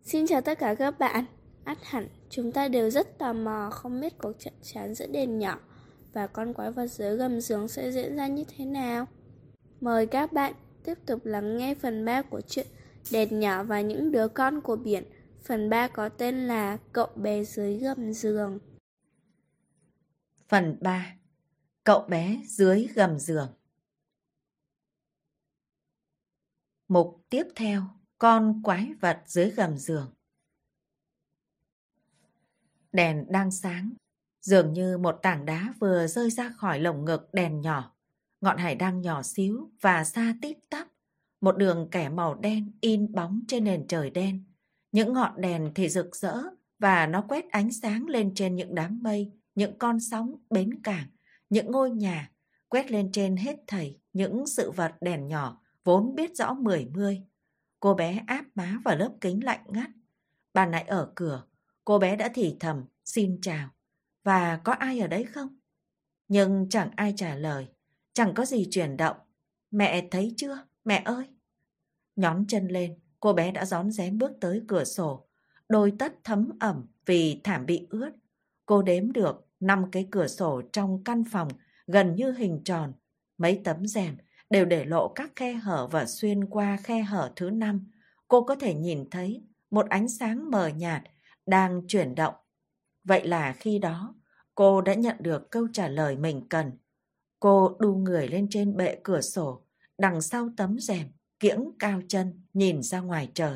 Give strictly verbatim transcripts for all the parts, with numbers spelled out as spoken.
Xin chào tất cả các bạn. Ắt hẳn chúng ta đều rất tò mò không biết cuộc chạm trán giữa đèn nhỏ và con quái vật dưới gầm giường sẽ diễn ra như thế nào. Mời các bạn tiếp tục lắng nghe phần ba của chuyện Đèn nhỏ và những đứa con của biển. Phần ba có tên là Cậu bé dưới gầm giường. Phần ba. Cậu bé dưới gầm giường. Mục tiếp theo, con quái vật dưới gầm giường. Đèn đang sáng, dường như một tảng đá vừa rơi ra khỏi lồng ngực đèn nhỏ. Ngọn hải đăng nhỏ xíu và xa tít tắp, một đường kẻ màu đen in bóng trên nền trời đen. Những ngọn đèn thì rực rỡ và nó quét ánh sáng lên trên những đám mây, những con sóng bến cảng, những ngôi nhà, quét lên trên hết thảy những sự vật đèn nhỏ vốn biết rõ mười mươi. Cô bé áp má vào lớp kính lạnh ngắt. Ban nãy ở cửa, cô bé đã thì thầm xin chào. Và có ai ở đấy không? Nhưng chẳng ai trả lời, chẳng có gì chuyển động. Mẹ thấy chưa, mẹ ơi? Nhón chân lên, cô bé đã rón rén bước tới cửa sổ. Đôi tất thấm ẩm vì thảm bị ướt. Cô đếm được năm cái cửa sổ trong căn phòng gần như hình tròn. Mấy tấm rèm đều để lộ các khe hở và xuyên qua khe hở thứ năm. Cô có thể nhìn thấy một ánh sáng mờ nhạt đang chuyển động. Vậy là khi đó, cô đã nhận được câu trả lời mình cần. Cô đu người lên trên bệ cửa sổ, đằng sau tấm rèm, kiễng cao chân, nhìn ra ngoài trời.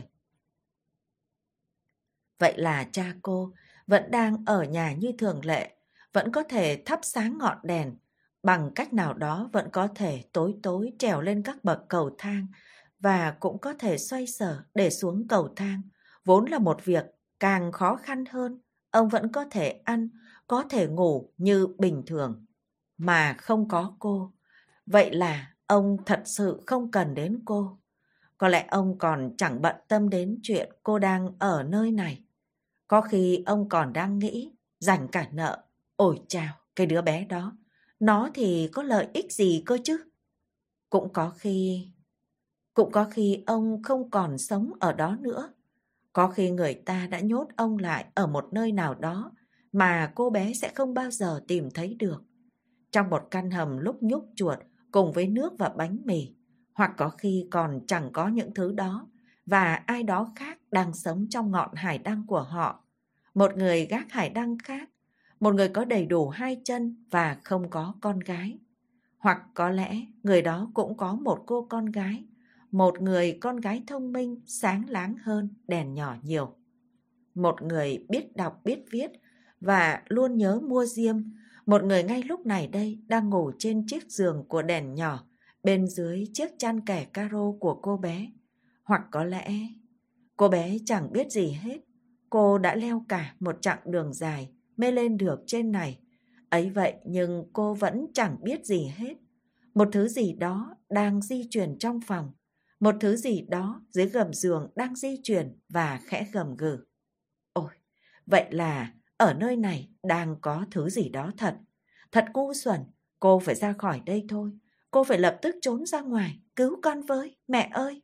Vậy là cha cô vẫn đang ở nhà như thường lệ, vẫn có thể thắp sáng ngọn đèn, bằng cách nào đó vẫn có thể tối tối trèo lên các bậc cầu thang và cũng có thể xoay sở để xuống cầu thang, vốn là một việc càng khó khăn hơn. Ông vẫn có thể ăn, có thể ngủ như bình thường, mà không có cô. Vậy là ông thật sự không cần đến cô. Có lẽ ông còn chẳng bận tâm đến chuyện cô đang ở nơi này. Có khi ông còn đang nghĩ, dành cả nợ. Ôi chao, cái đứa bé đó, nó thì có lợi ích gì cơ chứ? Cũng có khi... Cũng có khi ông không còn sống ở đó nữa. Có khi người ta đã nhốt ông lại ở một nơi nào đó mà cô bé sẽ không bao giờ tìm thấy được. Trong một căn hầm lúc nhúc chuột cùng với nước và bánh mì. Hoặc có khi còn chẳng có những thứ đó và ai đó khác đang sống trong ngọn hải đăng của họ. Một người gác hải đăng khác, một người có đầy đủ hai chân và không có con gái. Hoặc có lẽ người đó cũng có một cô con gái, một người con gái thông minh, sáng láng hơn đèn nhỏ nhiều. Một người biết đọc biết viết và luôn nhớ mua diêm. Một người ngay lúc này đây đang ngủ trên chiếc giường của đèn nhỏ, bên dưới chiếc chăn kẻ caro của cô bé. Hoặc có lẽ cô bé chẳng biết gì hết. Cô đã leo cả một chặng đường dài mới lên được trên này. Ấy vậy nhưng cô vẫn chẳng biết gì hết. Một thứ gì đó đang di chuyển trong phòng. Một thứ gì đó dưới gầm giường đang di chuyển và khẽ gầm gừ. Ôi, vậy là ở nơi này đang có thứ gì đó thật. Thật ngu xuẩn, cô phải ra khỏi đây thôi. Cô phải lập tức trốn ra ngoài, cứu con với, mẹ ơi.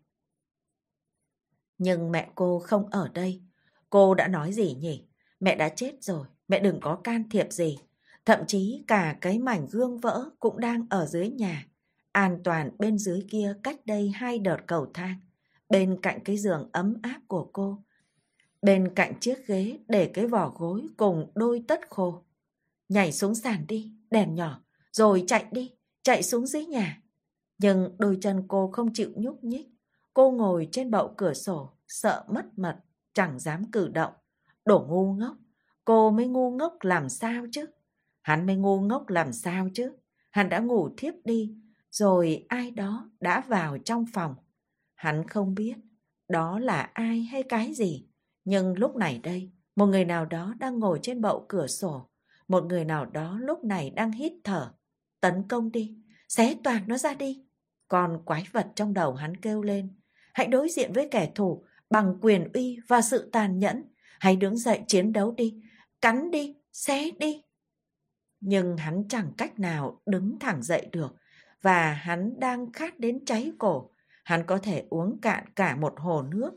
Nhưng mẹ cô không ở đây. Cô đã nói gì nhỉ? Mẹ đã chết rồi, mẹ đừng có can thiệp gì. Thậm chí cả cái mảnh gương vỡ cũng đang ở dưới nhà. An toàn bên dưới kia cách đây hai đợt cầu thang. Bên cạnh cái giường ấm áp của cô. Bên cạnh chiếc ghế để cái vỏ gối cùng đôi tất khô. Nhảy xuống sàn đi, đèn nhỏ, rồi chạy đi, chạy xuống dưới nhà. Nhưng đôi chân cô không chịu nhúc nhích. Cô ngồi trên bậu cửa sổ, sợ mất mật, chẳng dám cử động. Đồ ngu ngốc, cô mới ngu ngốc làm sao chứ? Hắn mới ngu ngốc làm sao chứ? Hắn đã ngủ thiếp đi, rồi ai đó đã vào trong phòng. Hắn không biết đó là ai hay cái gì. Nhưng lúc này đây, một người nào đó đang ngồi trên bậu cửa sổ. Một người nào đó lúc này đang hít thở. Tấn công đi, xé toạc nó ra đi. Còn quái vật trong đầu hắn kêu lên. Hãy đối diện với kẻ thù bằng quyền uy và sự tàn nhẫn. Hãy đứng dậy chiến đấu đi, cắn đi, xé đi. Nhưng hắn chẳng cách nào đứng thẳng dậy được. Và hắn đang khát đến cháy cổ. Hắn có thể uống cạn cả một hồ nước.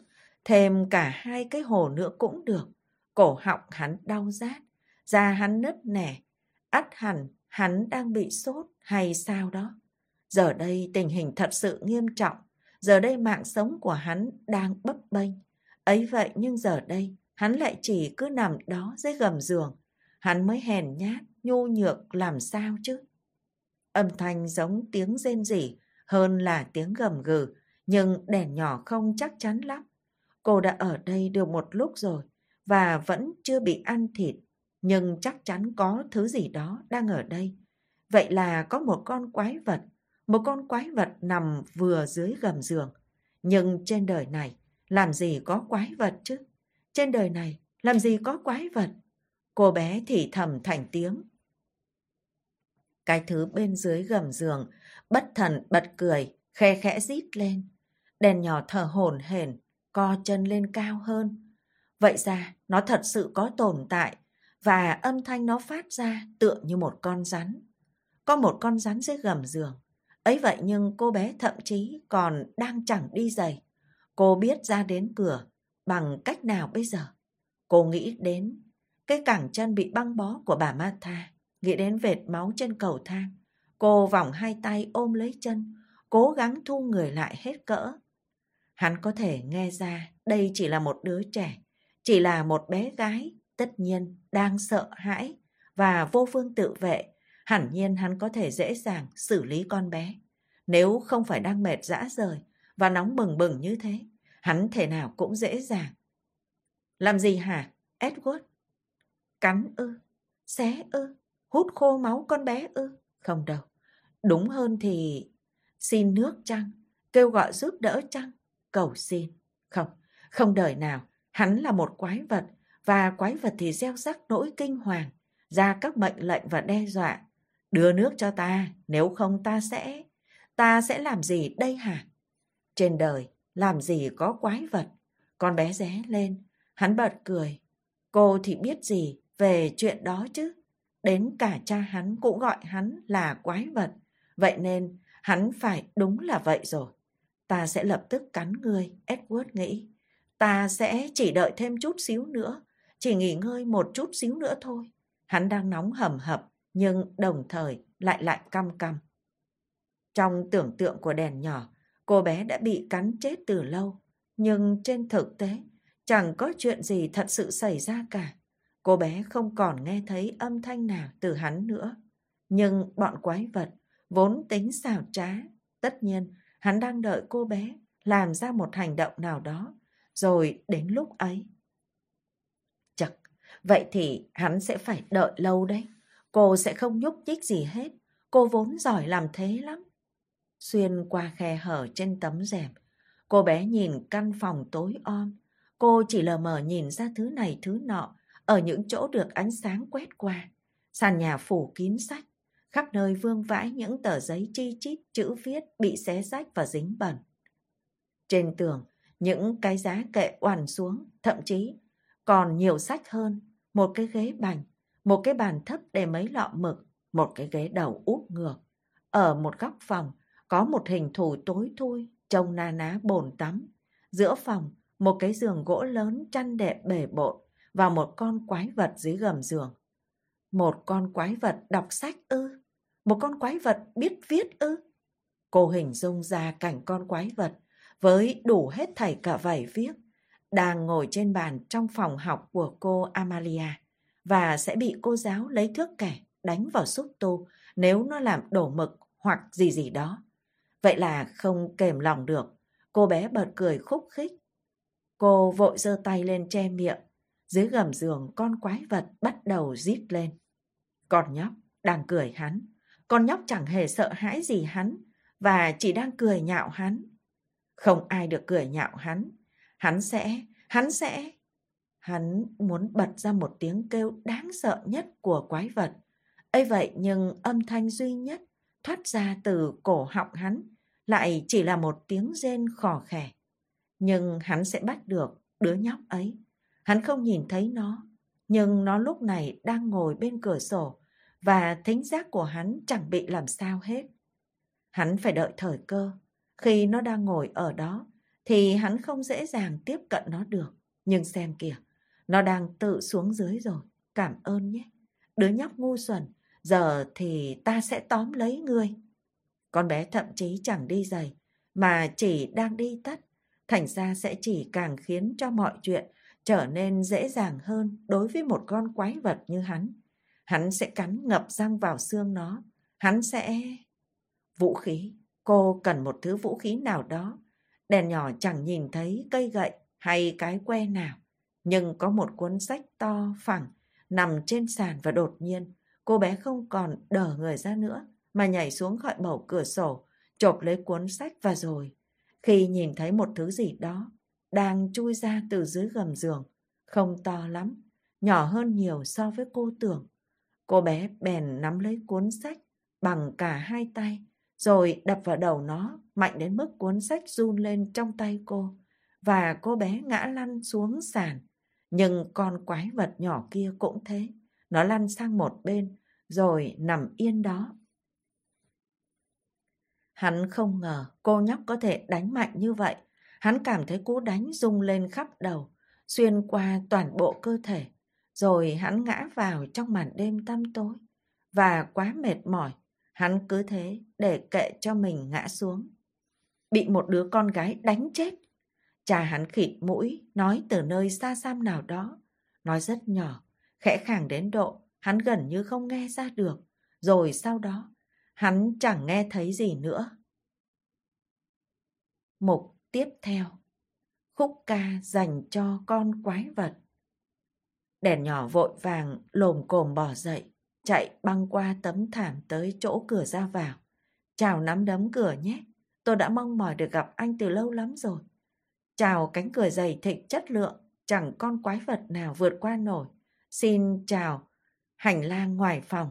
thêm cả hai cái hồ nữa cũng được. Cổ họng hắn đau rát, da hắn nứt nẻ, ắt hẳn hắn đang bị sốt hay sao đó. Giờ đây tình hình thật sự nghiêm trọng, giờ đây mạng sống của hắn đang bấp bênh. Ấy vậy nhưng giờ đây hắn lại chỉ cứ nằm đó dưới gầm giường. Hắn mới hèn nhát, nhu nhược làm sao chứ? Âm thanh giống tiếng rên rỉ hơn là tiếng gầm gừ, nhưng đèn nhỏ không chắc chắn lắm. Cô đã ở đây được một lúc rồi và vẫn chưa bị ăn thịt, nhưng chắc chắn có thứ gì đó đang ở đây. Vậy là có một con quái vật, một con quái vật nằm vừa dưới gầm giường. Nhưng trên đời này làm gì có quái vật chứ? Trên đời này làm gì có quái vật? Cô bé thì thầm thành tiếng. Cái thứ bên dưới gầm giường bất thần bật cười, khe khẽ rít lên. Đèn nhỏ thở hổn hển, co chân lên cao hơn. Vậy ra nó thật sự có tồn tại và âm thanh nó phát ra tựa như một con rắn. Có một con rắn dưới gầm giường. Ấy vậy nhưng cô bé thậm chí còn đang chẳng đi giày. Cô biết ra đến cửa bằng cách nào bây giờ? Cô nghĩ đến cái cẳng chân bị băng bó của bà Martha, nghĩ đến vệt máu trên cầu thang. Cô vòng hai tay ôm lấy chân, cố gắng thu người lại hết cỡ. Hắn có thể nghe ra đây chỉ là một đứa trẻ, chỉ là một bé gái, tất nhiên đang sợ hãi và vô phương tự vệ. Hẳn nhiên hắn có thể dễ dàng xử lý con bé. Nếu không phải đang mệt rã rời và nóng bừng bừng như thế, hắn thể nào cũng dễ dàng. Làm gì hả, Edward? Cắn ư? Xé ư? Hút khô máu con bé ư? Không đâu. Đúng hơn thì xin nước chăng? Kêu gọi giúp đỡ chăng? Cầu xin. Không, không đời nào. Hắn là một quái vật và quái vật thì gieo rắc nỗi kinh hoàng, ra các mệnh lệnh và đe dọa. Đưa nước cho ta, nếu không ta sẽ... Ta sẽ làm gì đây hả? Trên đời làm gì có quái vật? Con bé ré lên, hắn bật cười. Cô thì biết gì về chuyện đó chứ? Đến cả cha hắn cũng gọi hắn là quái vật. Vậy nên hắn phải đúng là vậy rồi. Ta sẽ lập tức cắn ngươi, Edward nghĩ. Ta sẽ chỉ đợi thêm chút xíu nữa, chỉ nghỉ ngơi một chút xíu nữa thôi. Hắn đang nóng hầm hập, nhưng đồng thời lại lại căm căm. Trong tưởng tượng của đèn nhỏ, cô bé đã bị cắn chết từ lâu. Nhưng trên thực tế, chẳng có chuyện gì thật sự xảy ra cả. Cô bé không còn nghe thấy âm thanh nào từ hắn nữa. Nhưng bọn quái vật vốn tính xảo trá. Tất nhiên, hắn đang đợi cô bé làm ra một hành động nào đó. Rồi đến lúc ấy. Chật, vậy thì hắn sẽ phải đợi lâu đấy. Cô sẽ không nhúc nhích gì hết. Cô vốn giỏi làm thế lắm. Xuyên qua khe hở trên tấm rèm, cô bé nhìn căn phòng tối om. Cô chỉ lờ mờ nhìn ra thứ này thứ nọ ở những chỗ được ánh sáng quét qua. Sàn nhà phủ kín sách, khắp nơi vương vãi những tờ giấy chi chít chữ viết bị xé rách và dính bẩn. Trên tường, những cái giá kệ oằn xuống, thậm chí còn nhiều sách hơn. Một cái ghế bành, một cái bàn thấp để mấy lọ mực, một cái ghế đầu úp ngược. Ở một góc phòng có một hình thù tối thui, trông na ná bồn tắm. Giữa phòng, một cái giường gỗ lớn chăn đệm bể bộn và một con quái vật dưới gầm giường. Một con quái vật đọc sách ư? Một con quái vật biết viết ư? Cô hình dung ra cảnh con quái vật với đủ hết thảy cả vảy viết đang ngồi trên bàn trong phòng học của cô Amalia và sẽ bị cô giáo lấy thước kẻ đánh vào xúc tu nếu nó làm đổ mực hoặc gì gì đó. Vậy là không kềm lòng được, cô bé bật cười khúc khích. Cô vội giơ tay lên che miệng. Dưới gầm giường con quái vật bắt đầu rít lên. Con nhóc đang cười hắn. Con nhóc chẳng hề sợ hãi gì hắn và chỉ đang cười nhạo hắn. Không ai được cười nhạo hắn. Hắn sẽ, hắn sẽ... Hắn muốn bật ra một tiếng kêu đáng sợ nhất của quái vật. Ấy vậy nhưng âm thanh duy nhất thoát ra từ cổ họng hắn lại chỉ là một tiếng rên khò khè. Nhưng hắn sẽ bắt được đứa nhóc ấy. Hắn không nhìn thấy nó, nhưng nó lúc này đang ngồi bên cửa sổ và thính giác của hắn chẳng bị làm sao hết. Hắn phải đợi thời cơ. Khi nó đang ngồi ở đó thì hắn không dễ dàng tiếp cận nó được. Nhưng xem kìa, nó đang tự xuống dưới rồi. Cảm ơn nhé. Đứa nhóc ngu xuẩn, giờ thì ta sẽ tóm lấy ngươi. Con bé thậm chí chẳng đi giày, mà chỉ đang đi tất. Thành ra sẽ chỉ càng khiến cho mọi chuyện trở nên dễ dàng hơn đối với một con quái vật như hắn. Hắn sẽ cắn ngập răng vào xương nó. Hắn sẽ... Vũ khí. Cô cần một thứ vũ khí nào đó. Đèn nhỏ chẳng nhìn thấy cây gậy hay cái que nào. Nhưng có một cuốn sách to phẳng nằm trên sàn và đột nhiên cô bé không còn đờ người ra nữa mà nhảy xuống khỏi bầu cửa sổ, chộp lấy cuốn sách và rồi khi nhìn thấy một thứ gì đó đang chui ra từ dưới gầm giường, không to lắm, nhỏ hơn nhiều so với cô tưởng. Cô bé bèn nắm lấy cuốn sách bằng cả hai tay, rồi đập vào đầu nó mạnh đến mức cuốn sách run lên trong tay cô, và cô bé ngã lăn xuống sàn. Nhưng con quái vật nhỏ kia cũng thế, nó lăn sang một bên, rồi nằm yên đó. Hắn không ngờ cô nhóc có thể đánh mạnh như vậy. Hắn cảm thấy cú đánh rung lên khắp đầu, xuyên qua toàn bộ cơ thể. Rồi hắn ngã vào trong màn đêm tăm tối. Và quá mệt mỏi, hắn cứ thế để kệ cho mình ngã xuống. Bị một đứa con gái đánh chết. Cha hắn khịt mũi, nói từ nơi xa xăm nào đó. Nói rất nhỏ, khẽ khàng đến độ hắn gần như không nghe ra được. Rồi sau đó, hắn chẳng nghe thấy gì nữa. Mục tiếp theo. Khúc ca dành cho con quái vật. Đèn nhỏ vội vàng lồm cồm bò dậy, chạy băng qua tấm thảm tới chỗ cửa ra vào. Chào nắm đấm cửa nhé, tôi đã mong mỏi được gặp anh từ lâu lắm rồi. Chào cánh cửa dày thịnh chất lượng, chẳng con quái vật nào vượt qua nổi. Xin chào hành lang ngoài phòng.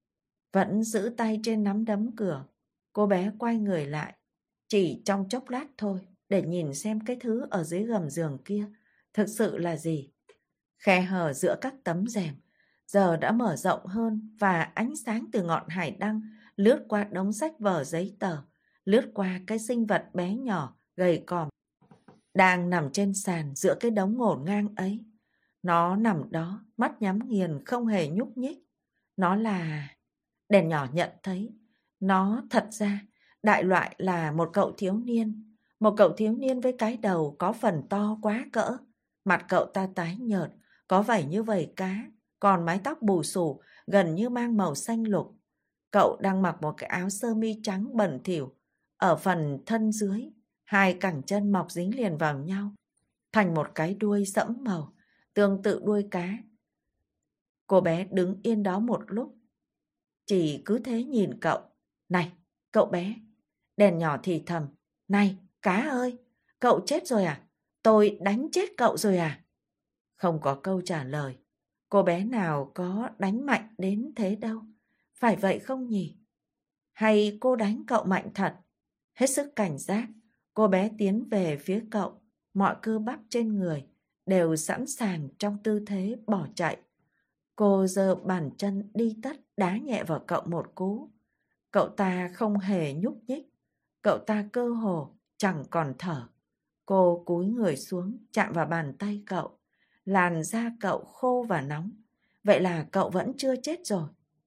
Vẫn giữ tay trên nắm đấm cửa, cô bé quay người lại, chỉ trong chốc lát thôi, để nhìn xem cái thứ ở dưới gầm giường kia thực sự là gì. Khe hở giữa các tấm rèm giờ đã mở rộng hơn và ánh sáng từ ngọn hải đăng lướt qua đống sách vở giấy tờ, lướt qua cái sinh vật bé nhỏ gầy còm đang nằm trên sàn giữa cái đống ngổn ngang ấy. Nó nằm đó, mắt nhắm nghiền không hề nhúc nhích. Nó là... Đèn nhỏ nhận thấy, nó thật ra đại loại là một cậu thiếu niên. Một cậu thiếu niên với cái đầu có phần to quá cỡ. Mặt cậu ta tái nhợt, có vảy như vảy cá, còn mái tóc bù xù gần như mang màu xanh lục. Cậu đang mặc một cái áo sơ mi trắng bẩn thỉu. Ở phần thân dưới, hai cẳng chân mọc dính liền vào nhau, thành một cái đuôi sẫm màu, tương tự đuôi cá. Cô bé đứng yên đó một lúc, chỉ cứ thế nhìn cậu. Này, cậu bé. Đèn nhỏ thì thầm. Này, cá ơi, cậu chết rồi à? Tôi đánh chết cậu rồi à? Không có câu trả lời. Cô bé nào có đánh mạnh đến thế đâu. Phải vậy không nhỉ? Hay cô đánh cậu mạnh thật? Hết sức cảnh giác, cô bé tiến về phía cậu. Mọi cơ bắp trên người đều sẵn sàng trong tư thế bỏ chạy. Cô giơ bàn chân đi tất đá nhẹ vào cậu một cú. Cậu ta không hề nhúc nhích. Cậu ta cơ hồ chẳng còn thở. Cô cúi người xuống chạm vào bàn tay cậu. Làn da cậu khô và nóng. Vậy là cậu vẫn chưa chết rồi.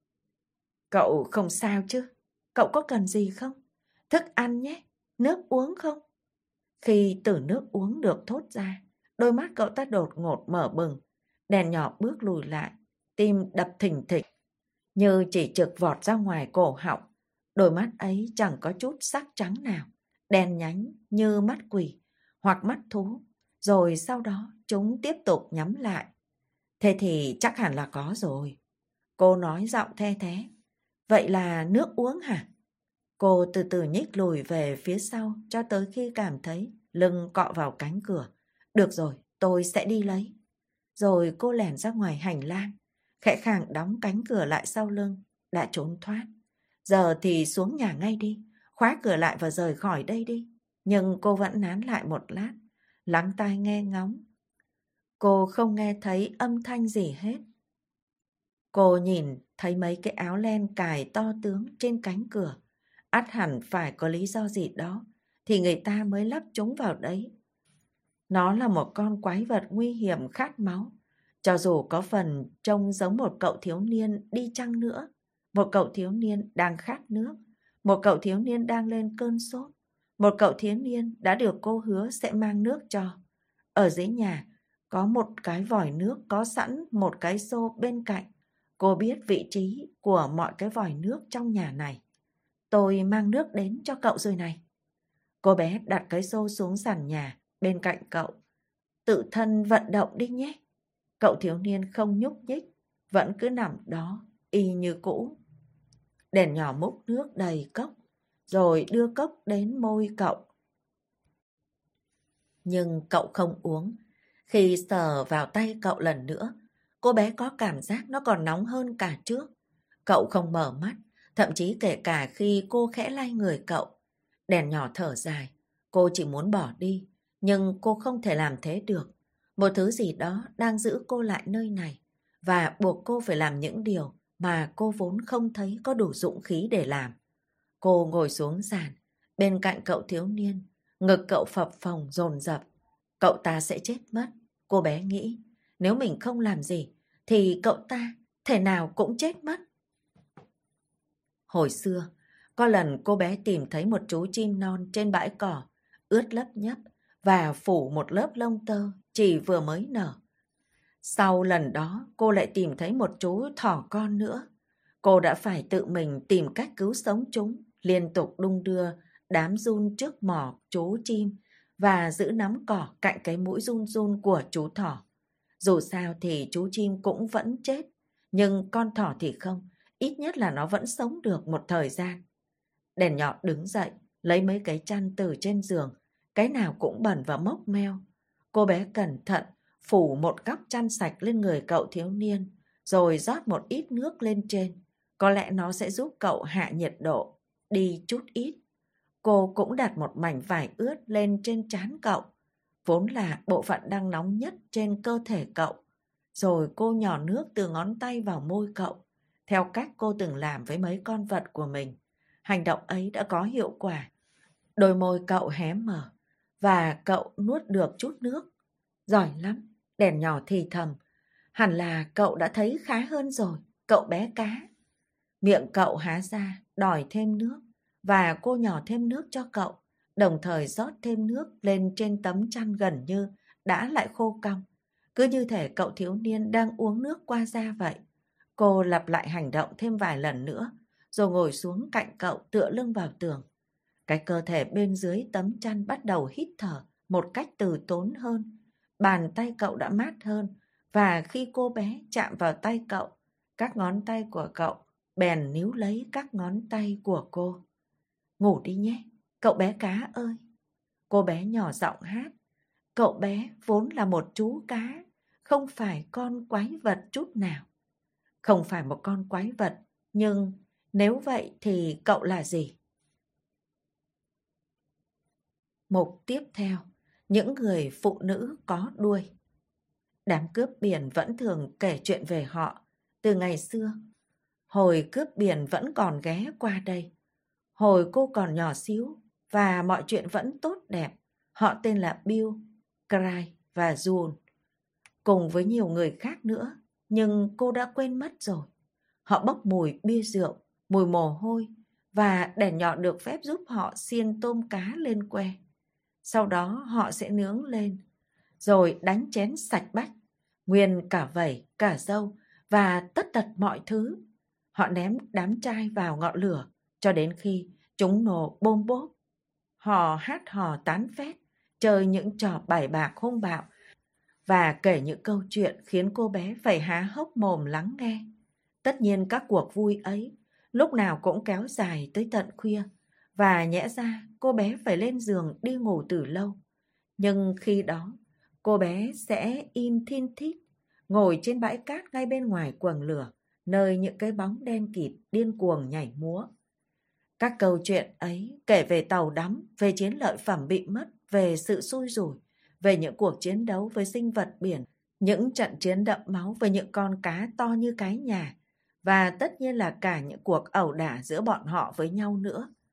Cậu không sao chứ? Cậu có cần gì không? Thức ăn nhé, nước uống không? Khi từ nước uống được thốt ra, đôi mắt cậu ta đột ngột mở bừng. Đèn nhỏ bước lùi lại, tim đập thình thịch, như chỉ trực vọt ra ngoài cổ họng. Đôi mắt ấy chẳng có chút sắc trắng nào, đen nhánh như mắt quỷ hoặc mắt thú. Rồi sau đó chúng tiếp tục nhắm lại. Thế thì chắc hẳn là có rồi. Cô nói giọng the thé. Vậy là nước uống hả? Cô từ từ nhích lùi về phía sau cho tới khi cảm thấy lưng cọ vào cánh cửa. Được rồi, tôi sẽ đi lấy. Rồi cô lẻn ra ngoài hành lang, khẽ khàng đóng cánh cửa lại sau lưng, đã trốn thoát. Giờ thì xuống nhà ngay đi, khóa cửa lại và rời khỏi đây đi. Nhưng cô vẫn nán lại một lát, lắng tai nghe ngóng. Cô không nghe thấy âm thanh gì hết. Cô nhìn thấy mấy cái áo len cài to tướng trên cánh cửa. Ắt hẳn phải có lý do gì đó, thì người ta mới lắp chúng vào đấy. Nó là một con quái vật nguy hiểm khát máu. Cho dù có phần trông giống một cậu thiếu niên đi chăng nữa, một cậu thiếu niên đang khát nước, một cậu thiếu niên đang lên cơn sốt, một cậu thiếu niên đã được cô hứa sẽ mang nước cho. Ở dưới nhà có một cái vòi nước có sẵn một cái xô bên cạnh. Cô biết vị trí của mọi cái vòi nước trong nhà này. Tôi mang nước đến cho cậu rồi này. Cô bé đặt cái xô xuống sàn nhà bên cạnh cậu. Tự thân vận động đi nhé. Cậu thiếu niên không nhúc nhích, vẫn cứ nằm đó, y như cũ. Đèn nhỏ múc nước đầy cốc, rồi đưa cốc đến môi cậu. Nhưng cậu không uống. Khi sờ vào tay cậu lần nữa, cô bé có cảm giác nó còn nóng hơn cả trước. Cậu không mở mắt, thậm chí kể cả khi cô khẽ lay người cậu. Đèn nhỏ thở dài, cô chỉ muốn bỏ đi, nhưng cô không thể làm thế được. Một thứ gì đó đang giữ cô lại nơi này và buộc cô phải làm những điều mà cô vốn không thấy có đủ dũng khí để làm. Cô ngồi xuống sàn, bên cạnh cậu thiếu niên, ngực cậu phập phồng dồn dập. Cậu ta sẽ chết mất, cô bé nghĩ. Nếu mình không làm gì, thì cậu ta thể nào cũng chết mất. Hồi xưa, có lần cô bé tìm thấy một chú chim non trên bãi cỏ, ướt lấp nhấp và phủ một lớp lông tơ chỉ vừa mới nở. Sau lần đó, cô lại tìm thấy một chú thỏ con nữa. Cô đã phải tự mình tìm cách cứu sống chúng, liên tục đung đưa đám giun trước mỏ chú chim và giữ nắm cỏ cạnh cái mũi run run của chú thỏ. Dù sao thì chú chim cũng vẫn chết, nhưng con thỏ thì không, ít nhất là nó vẫn sống được một thời gian. Đèn nhỏ đứng dậy, lấy mấy cái chăn từ trên giường, cái nào cũng bẩn và mốc meo. Cô bé cẩn thận phủ một góc chăn sạch lên người cậu thiếu niên, rồi rót một ít nước lên trên. Có lẽ nó sẽ giúp cậu hạ nhiệt độ đi chút ít. Cô cũng đặt một mảnh vải ướt lên trên trán cậu, vốn là bộ phận đang nóng nhất trên cơ thể cậu. Rồi cô nhỏ nước từ ngón tay vào môi cậu, theo cách cô từng làm với mấy con vật của mình. Hành động ấy đã có hiệu quả. Đôi môi cậu hé mở và cậu nuốt được chút nước. Giỏi lắm, đèn nhỏ thì thầm. Hẳn là cậu đã thấy khá hơn rồi, cậu bé cá. Miệng cậu há ra, đòi thêm nước, và cô nhỏ thêm nước cho cậu, đồng thời rót thêm nước lên trên tấm chăn gần như đã lại khô cong. Cứ như thể cậu thiếu niên đang uống nước qua da vậy. Cô lặp lại hành động thêm vài lần nữa, rồi ngồi xuống cạnh cậu tựa lưng vào tường. Cái cơ thể bên dưới tấm chăn bắt đầu hít thở một cách từ tốn hơn. Bàn tay cậu đã mát hơn, và khi cô bé chạm vào tay cậu, các ngón tay của cậu bèn níu lấy các ngón tay của cô. Ngủ đi nhé, cậu bé cá ơi. Cô bé nhỏ giọng hát. Cậu bé vốn là một chú cá, không phải con quái vật chút nào. Không phải một con quái vật, nhưng nếu vậy thì cậu là gì? Mục tiếp theo, những người phụ nữ có đuôi. Đám cướp biển vẫn thường kể chuyện về họ từ ngày xưa. Hồi cướp biển vẫn còn ghé qua đây. Hồi cô còn nhỏ xíu và mọi chuyện vẫn tốt đẹp. Họ tên là Bill, Clyde và June. Cùng với nhiều người khác nữa, nhưng cô đã quên mất rồi. Họ bốc mùi bia rượu, mùi mồ hôi, và đèn nhỏ được phép giúp họ xiên tôm cá lên que. Sau đó họ sẽ nướng lên, rồi đánh chén sạch bách, nguyên cả vẩy, cả râu và tất tật mọi thứ. Họ ném đám trai vào ngọn lửa cho đến khi chúng nổ bôm bốp. Họ hát hò tán phét, chơi những trò bài bạc hung bạo và kể những câu chuyện khiến cô bé phải há hốc mồm lắng nghe. Tất nhiên các cuộc vui ấy lúc nào cũng kéo dài tới tận khuya, và nhẽ ra cô bé phải lên giường đi ngủ từ lâu. Nhưng khi đó, cô bé sẽ im thin thít, ngồi trên bãi cát ngay bên ngoài quầng lửa, nơi những cái bóng đen kịt điên cuồng nhảy múa. Các câu chuyện ấy kể về tàu đắm, về chiến lợi phẩm bị mất, về sự xui rủi, về những cuộc chiến đấu với sinh vật biển, những trận chiến đẫm máu với những con cá to như cái nhà, và tất nhiên là cả những cuộc ẩu đả giữa bọn họ với nhau nữa.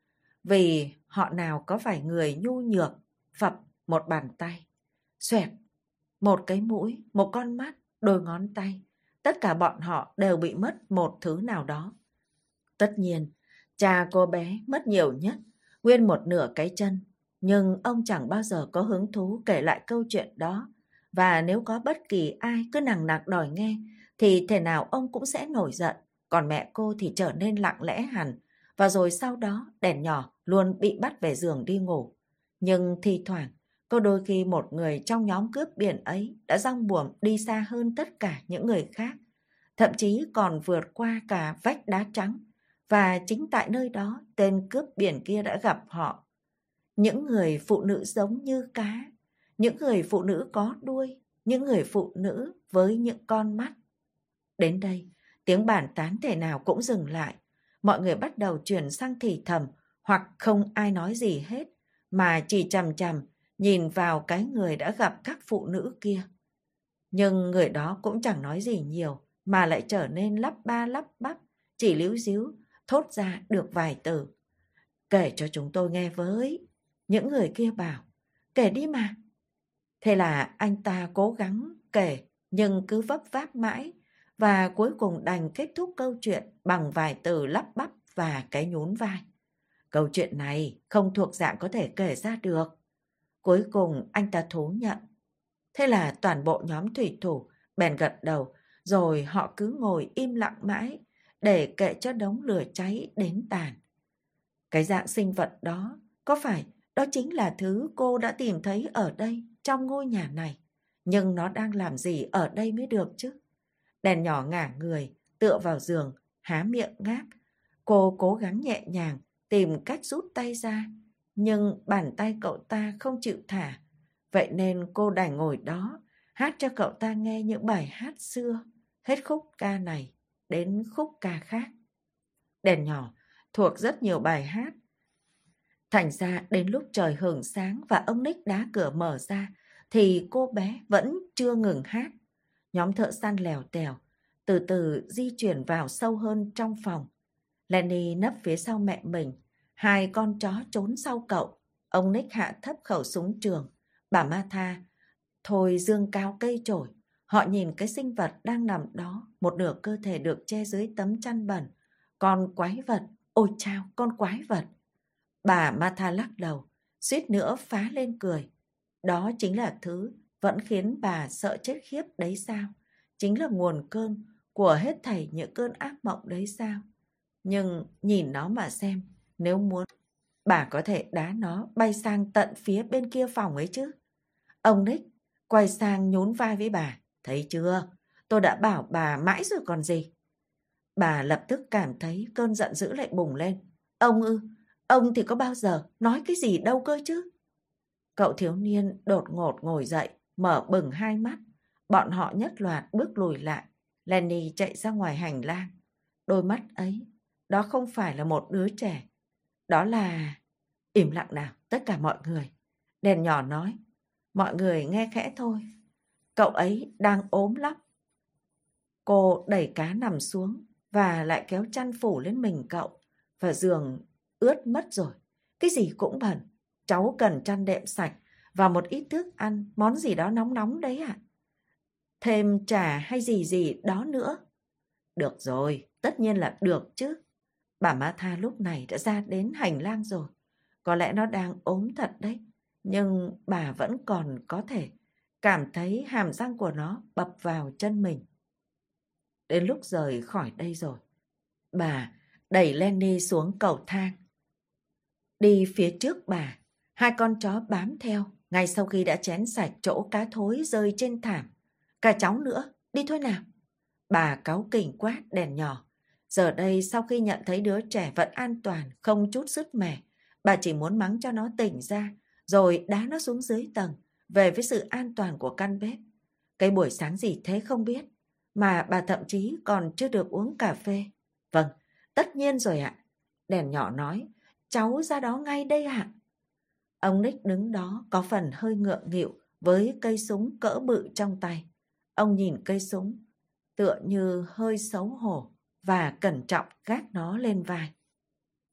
vì họ nào có phải người nhu nhược, phập một bàn tay, xoẹt một cái mũi, một con mắt, đôi ngón tay. Tất cả bọn họ đều bị mất một thứ nào đó. Tất nhiên, cha cô bé mất nhiều nhất, nguyên một nửa cái chân. Nhưng ông chẳng bao giờ có hứng thú kể lại câu chuyện đó. Và nếu có bất kỳ ai cứ nằng nặc đòi nghe, thì thể nào ông cũng sẽ nổi giận. Còn mẹ cô thì trở nên lặng lẽ hẳn. Và rồi sau đó, đèn nhỏ luôn bị bắt về giường đi ngủ. Nhưng thi thoảng, có đôi khi một người trong nhóm cướp biển ấy đã giăng buồm đi xa hơn tất cả những người khác. Thậm chí còn vượt qua cả vách đá trắng. Và chính tại nơi đó, tên cướp biển kia đã gặp họ. Những người phụ nữ giống như cá, những người phụ nữ có đuôi, những người phụ nữ với những con mắt. Đến đây, tiếng bàn tán thể nào cũng dừng lại. Mọi người bắt đầu chuyển sang thì thầm, hoặc không ai nói gì hết, mà chỉ chằm chằm nhìn vào cái người đã gặp các phụ nữ kia. Nhưng người đó cũng chẳng nói gì nhiều, mà lại trở nên lắp ba lắp bắp, chỉ líu díu, thốt ra được vài từ. Kể cho chúng tôi nghe với. Những người kia bảo, kể đi mà. Thế là anh ta cố gắng kể, nhưng cứ vấp váp mãi, và cuối cùng đành kết thúc câu chuyện bằng vài từ lắp bắp và cái nhún vai. Câu chuyện này không thuộc dạng có thể kể ra được. Cuối cùng anh ta thú nhận. Thế là toàn bộ nhóm thủy thủ bèn gật đầu, rồi họ cứ ngồi im lặng mãi để kệ cho đống lửa cháy đến tàn. Cái dạng sinh vật đó, có phải đó chính là thứ cô đã tìm thấy ở đây, trong ngôi nhà này? Nhưng nó đang làm gì ở đây mới được chứ? Đèn nhỏ ngả người, tựa vào giường, há miệng ngáp. Cô cố gắng nhẹ nhàng tìm cách rút tay ra, nhưng bàn tay cậu ta không chịu thả. Vậy nên cô đành ngồi đó, hát cho cậu ta nghe những bài hát xưa, hết khúc ca này đến khúc ca khác. Đèn nhỏ thuộc rất nhiều bài hát. Thành ra đến lúc trời hửng sáng và ông Nick đá cửa mở ra, thì cô bé vẫn chưa ngừng hát. Nhóm thợ săn lèo tèo, từ từ di chuyển vào sâu hơn trong phòng. Lenny nấp phía sau mẹ mình, hai con chó trốn sau cậu. Ông Nick hạ thấp khẩu súng trường, bà Martha thôi dương cao cây chổi. Họ nhìn cái sinh vật đang nằm đó, một nửa cơ thể được che dưới tấm chăn bẩn. Con quái vật, ôi chao, con quái vật. Bà Martha lắc đầu, suýt nữa phá lên cười. Đó chính là thứ vẫn khiến bà sợ chết khiếp đấy sao? Chính là nguồn cơn của hết thảy những cơn ác mộng đấy sao? Nhưng nhìn nó mà xem, nếu muốn, bà có thể đá nó bay sang tận phía bên kia phòng ấy chứ. Ông Nick quay sang nhún vai với bà. Thấy chưa? Tôi đã bảo bà mãi rồi còn gì. Bà lập tức cảm thấy cơn giận dữ lại bùng lên. Ông ư? Ông thì có bao giờ nói cái gì đâu cơ chứ? Cậu thiếu niên đột ngột ngồi dậy, mở bừng hai mắt. Bọn họ nhất loạt bước lùi lại. Lenny chạy ra ngoài hành lang. Đôi mắt ấy, đó không phải là một đứa trẻ. Đó là... Im lặng nào, tất cả mọi người. Đèn nhỏ nói. Mọi người nghe khẽ thôi. Cậu ấy đang ốm lắm. Cô đẩy cá nằm xuống và lại kéo chăn phủ lên mình cậu. Và giường ướt mất rồi. Cái gì cũng bẩn. Cháu cần chăn đệm sạch và một ít thức ăn, món gì đó nóng nóng đấy ạ. À? Thêm trà hay gì gì đó nữa. Được rồi, tất nhiên là được chứ. Bà Martha lúc này đã ra đến hành lang rồi. Có lẽ nó đang ốm thật đấy. Nhưng bà vẫn còn có thể cảm thấy hàm răng của nó bập vào chân mình. Đến lúc rời khỏi đây rồi, bà đẩy Lenny xuống cầu thang. Đi phía trước bà, hai con chó bám theo ngay sau khi đã chén sạch chỗ cá thối rơi trên thảm. Cả cháu nữa, đi thôi nào. Bà cáu kỉnh quát đèn nhỏ. Giờ đây sau khi nhận thấy đứa trẻ vẫn an toàn, không chút sứt mẻ, bà chỉ muốn mắng cho nó tỉnh ra, rồi đá nó xuống dưới tầng, về với sự an toàn của căn bếp. Cái buổi sáng gì thế không biết, mà bà thậm chí còn chưa được uống cà phê. Vâng, tất nhiên rồi ạ. Đèn nhỏ nói, cháu ra đó ngay đây ạ. Ông Nick đứng đó có phần hơi ngượng nghịu với cây súng cỡ bự trong tay. Ông nhìn cây súng, tựa như hơi xấu hổ và cẩn trọng gác nó lên vai.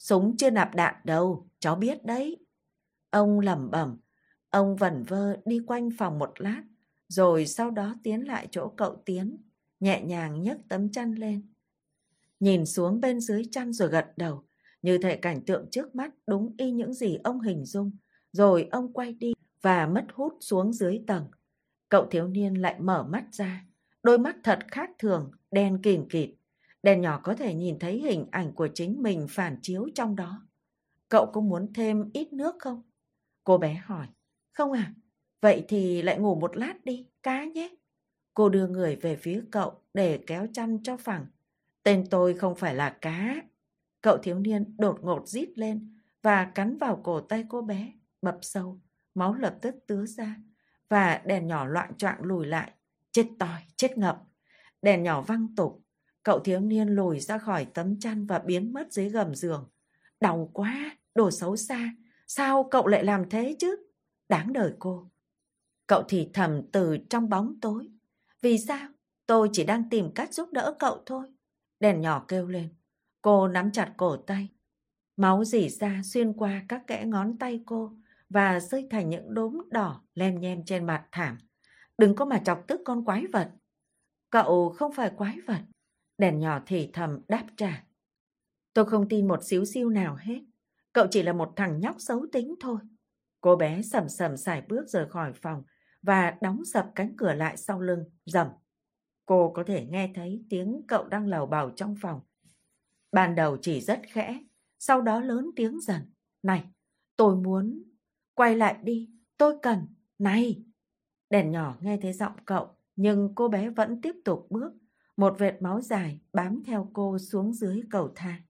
Súng chưa nạp đạn đâu, cháu biết đấy. Ông lẩm bẩm, ông vẩn vơ đi quanh phòng một lát, rồi sau đó tiến lại chỗ cậu Tiến, nhẹ nhàng nhấc tấm chăn lên. Nhìn xuống bên dưới chăn rồi gật đầu, như thể cảnh tượng trước mắt đúng y những gì ông hình dung. Rồi ông quay đi và mất hút xuống dưới tầng. Cậu thiếu niên lại mở mắt ra, đôi mắt thật khác thường, đen kìn kịt. Đèn nhỏ có thể nhìn thấy hình ảnh của chính mình phản chiếu trong đó. Cậu có muốn thêm ít nước không? Cô bé hỏi. Không à, vậy thì lại ngủ một lát đi, cá nhé. Cô đưa người về phía cậu để kéo chăn cho phẳng. Tên tôi không phải là cá. Cậu thiếu niên đột ngột rít lên và cắn vào cổ tay cô bé, bập sâu, máu lập tức tứa ra. Và đèn nhỏ loạng choạng lùi lại. Chết toi, chết ngập. Đèn nhỏ văng tục. Cậu thiếu niên lùi ra khỏi tấm chăn và biến mất dưới gầm giường. Đau quá, đồ xấu xa. Sao cậu lại làm thế chứ? Đáng đời cô. Cậu thì thầm từ trong bóng tối. Vì sao? Tôi chỉ đang tìm cách giúp đỡ cậu thôi. Đèn nhỏ kêu lên. Cô nắm chặt cổ tay. Máu rỉ ra xuyên qua các kẽ ngón tay cô và rơi thành những đốm đỏ lem nhem trên mặt thảm. Đừng có mà chọc tức con quái vật. Cậu không phải quái vật. Đèn nhỏ thì thầm đáp trả. Tôi không tin một xíu xiu nào hết. Cậu chỉ là một thằng nhóc xấu tính thôi. Cô bé sầm sầm sải bước rời khỏi phòng và đóng sập cánh cửa lại sau lưng, rầm. Cô có thể nghe thấy tiếng cậu đang lầu bầu trong phòng. Ban đầu chỉ rất khẽ, sau đó lớn tiếng dần. Này, tôi muốn... Quay lại đi, tôi cần... Này! Đèn nhỏ nghe thấy giọng cậu, nhưng cô bé vẫn tiếp tục bước. Một vệt máu dài bám theo cô xuống dưới cầu thang.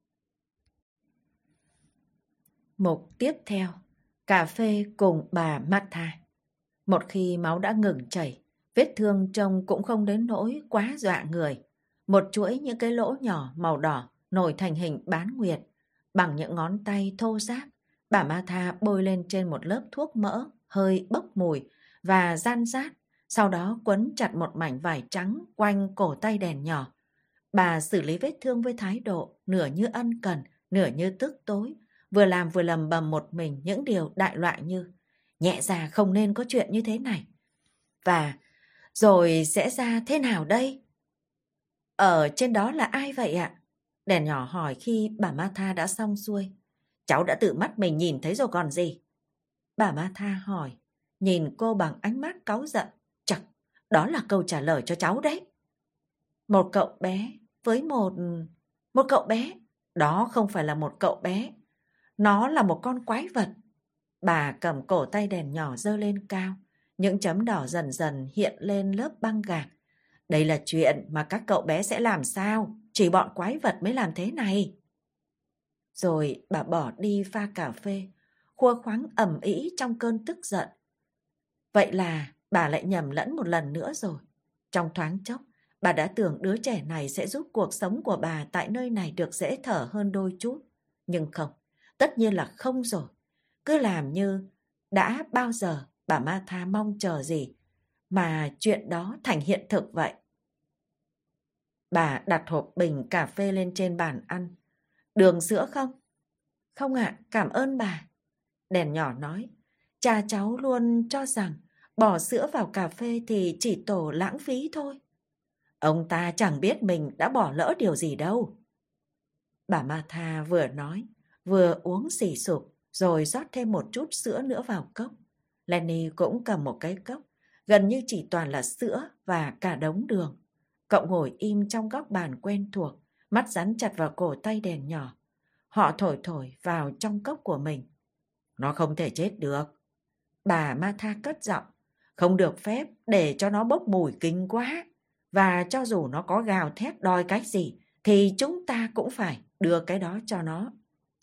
Mục tiếp theo, cà phê cùng bà Martha. Một khi máu đã ngừng chảy, vết thương trông cũng không đến nỗi quá dọa người. Một chuỗi những cái lỗ nhỏ màu đỏ nổi thành hình bán nguyệt. Bằng những ngón tay thô ráp, bà Martha bôi lên trên một lớp thuốc mỡ hơi bốc mùi và ran rát. Sau đó quấn chặt một mảnh vải trắng quanh cổ tay đèn nhỏ. Bà xử lý vết thương với thái độ nửa như ân cần, nửa như tức tối. Vừa làm vừa lầm bầm một mình những điều đại loại như nhẹ ra không nên có chuyện như thế này. Và rồi sẽ ra thế nào đây? Ở trên đó là ai vậy ạ? Đèn nhỏ hỏi khi bà Martha đã xong xuôi. Cháu đã tự mắt mình nhìn thấy rồi còn gì? Bà Martha hỏi, nhìn cô bằng ánh mắt cáu giận. Chắc, đó là câu trả lời cho cháu đấy. Một cậu bé với một... Một cậu bé? Đó không phải là một cậu bé. Nó là một con quái vật. Bà cầm cổ tay đèn nhỏ giơ lên cao. Những chấm đỏ dần dần hiện lên lớp băng gạc. Đây là chuyện mà các cậu bé sẽ làm sao? Chỉ bọn quái vật mới làm thế này. Rồi bà bỏ đi pha cà phê, khua khoáng ầm ĩ trong cơn tức giận. Vậy là bà lại nhầm lẫn một lần nữa rồi. Trong thoáng chốc, bà đã tưởng đứa trẻ này sẽ giúp cuộc sống của bà tại nơi này được dễ thở hơn đôi chút. Nhưng không, tất nhiên là không rồi. Cứ làm như đã bao giờ bà Martha mong chờ gì mà chuyện đó thành hiện thực vậy. Bà đặt hộp bình cà phê lên trên bàn ăn. Đường sữa không? Không ạ, cảm ơn bà. Đèn nhỏ nói, cha cháu luôn cho rằng bỏ sữa vào cà phê thì chỉ tổ lãng phí thôi. Ông ta chẳng biết mình đã bỏ lỡ điều gì đâu. Bà Martha vừa nói, vừa uống xì sụp, rồi rót thêm một chút sữa nữa vào cốc. Lenny cũng cầm một cái cốc, gần như chỉ toàn là sữa và cả đống đường. Cậu ngồi im trong góc bàn quen thuộc, mắt dán chặt vào cổ tay đèn nhỏ. Họ thổi thổi vào trong cốc của mình. Nó không thể chết được. Bà Martha cất giọng, không được phép để cho nó bốc mùi kinh quá. Và cho dù nó có gào thét đòi cái gì, thì chúng ta cũng phải đưa cái đó cho nó.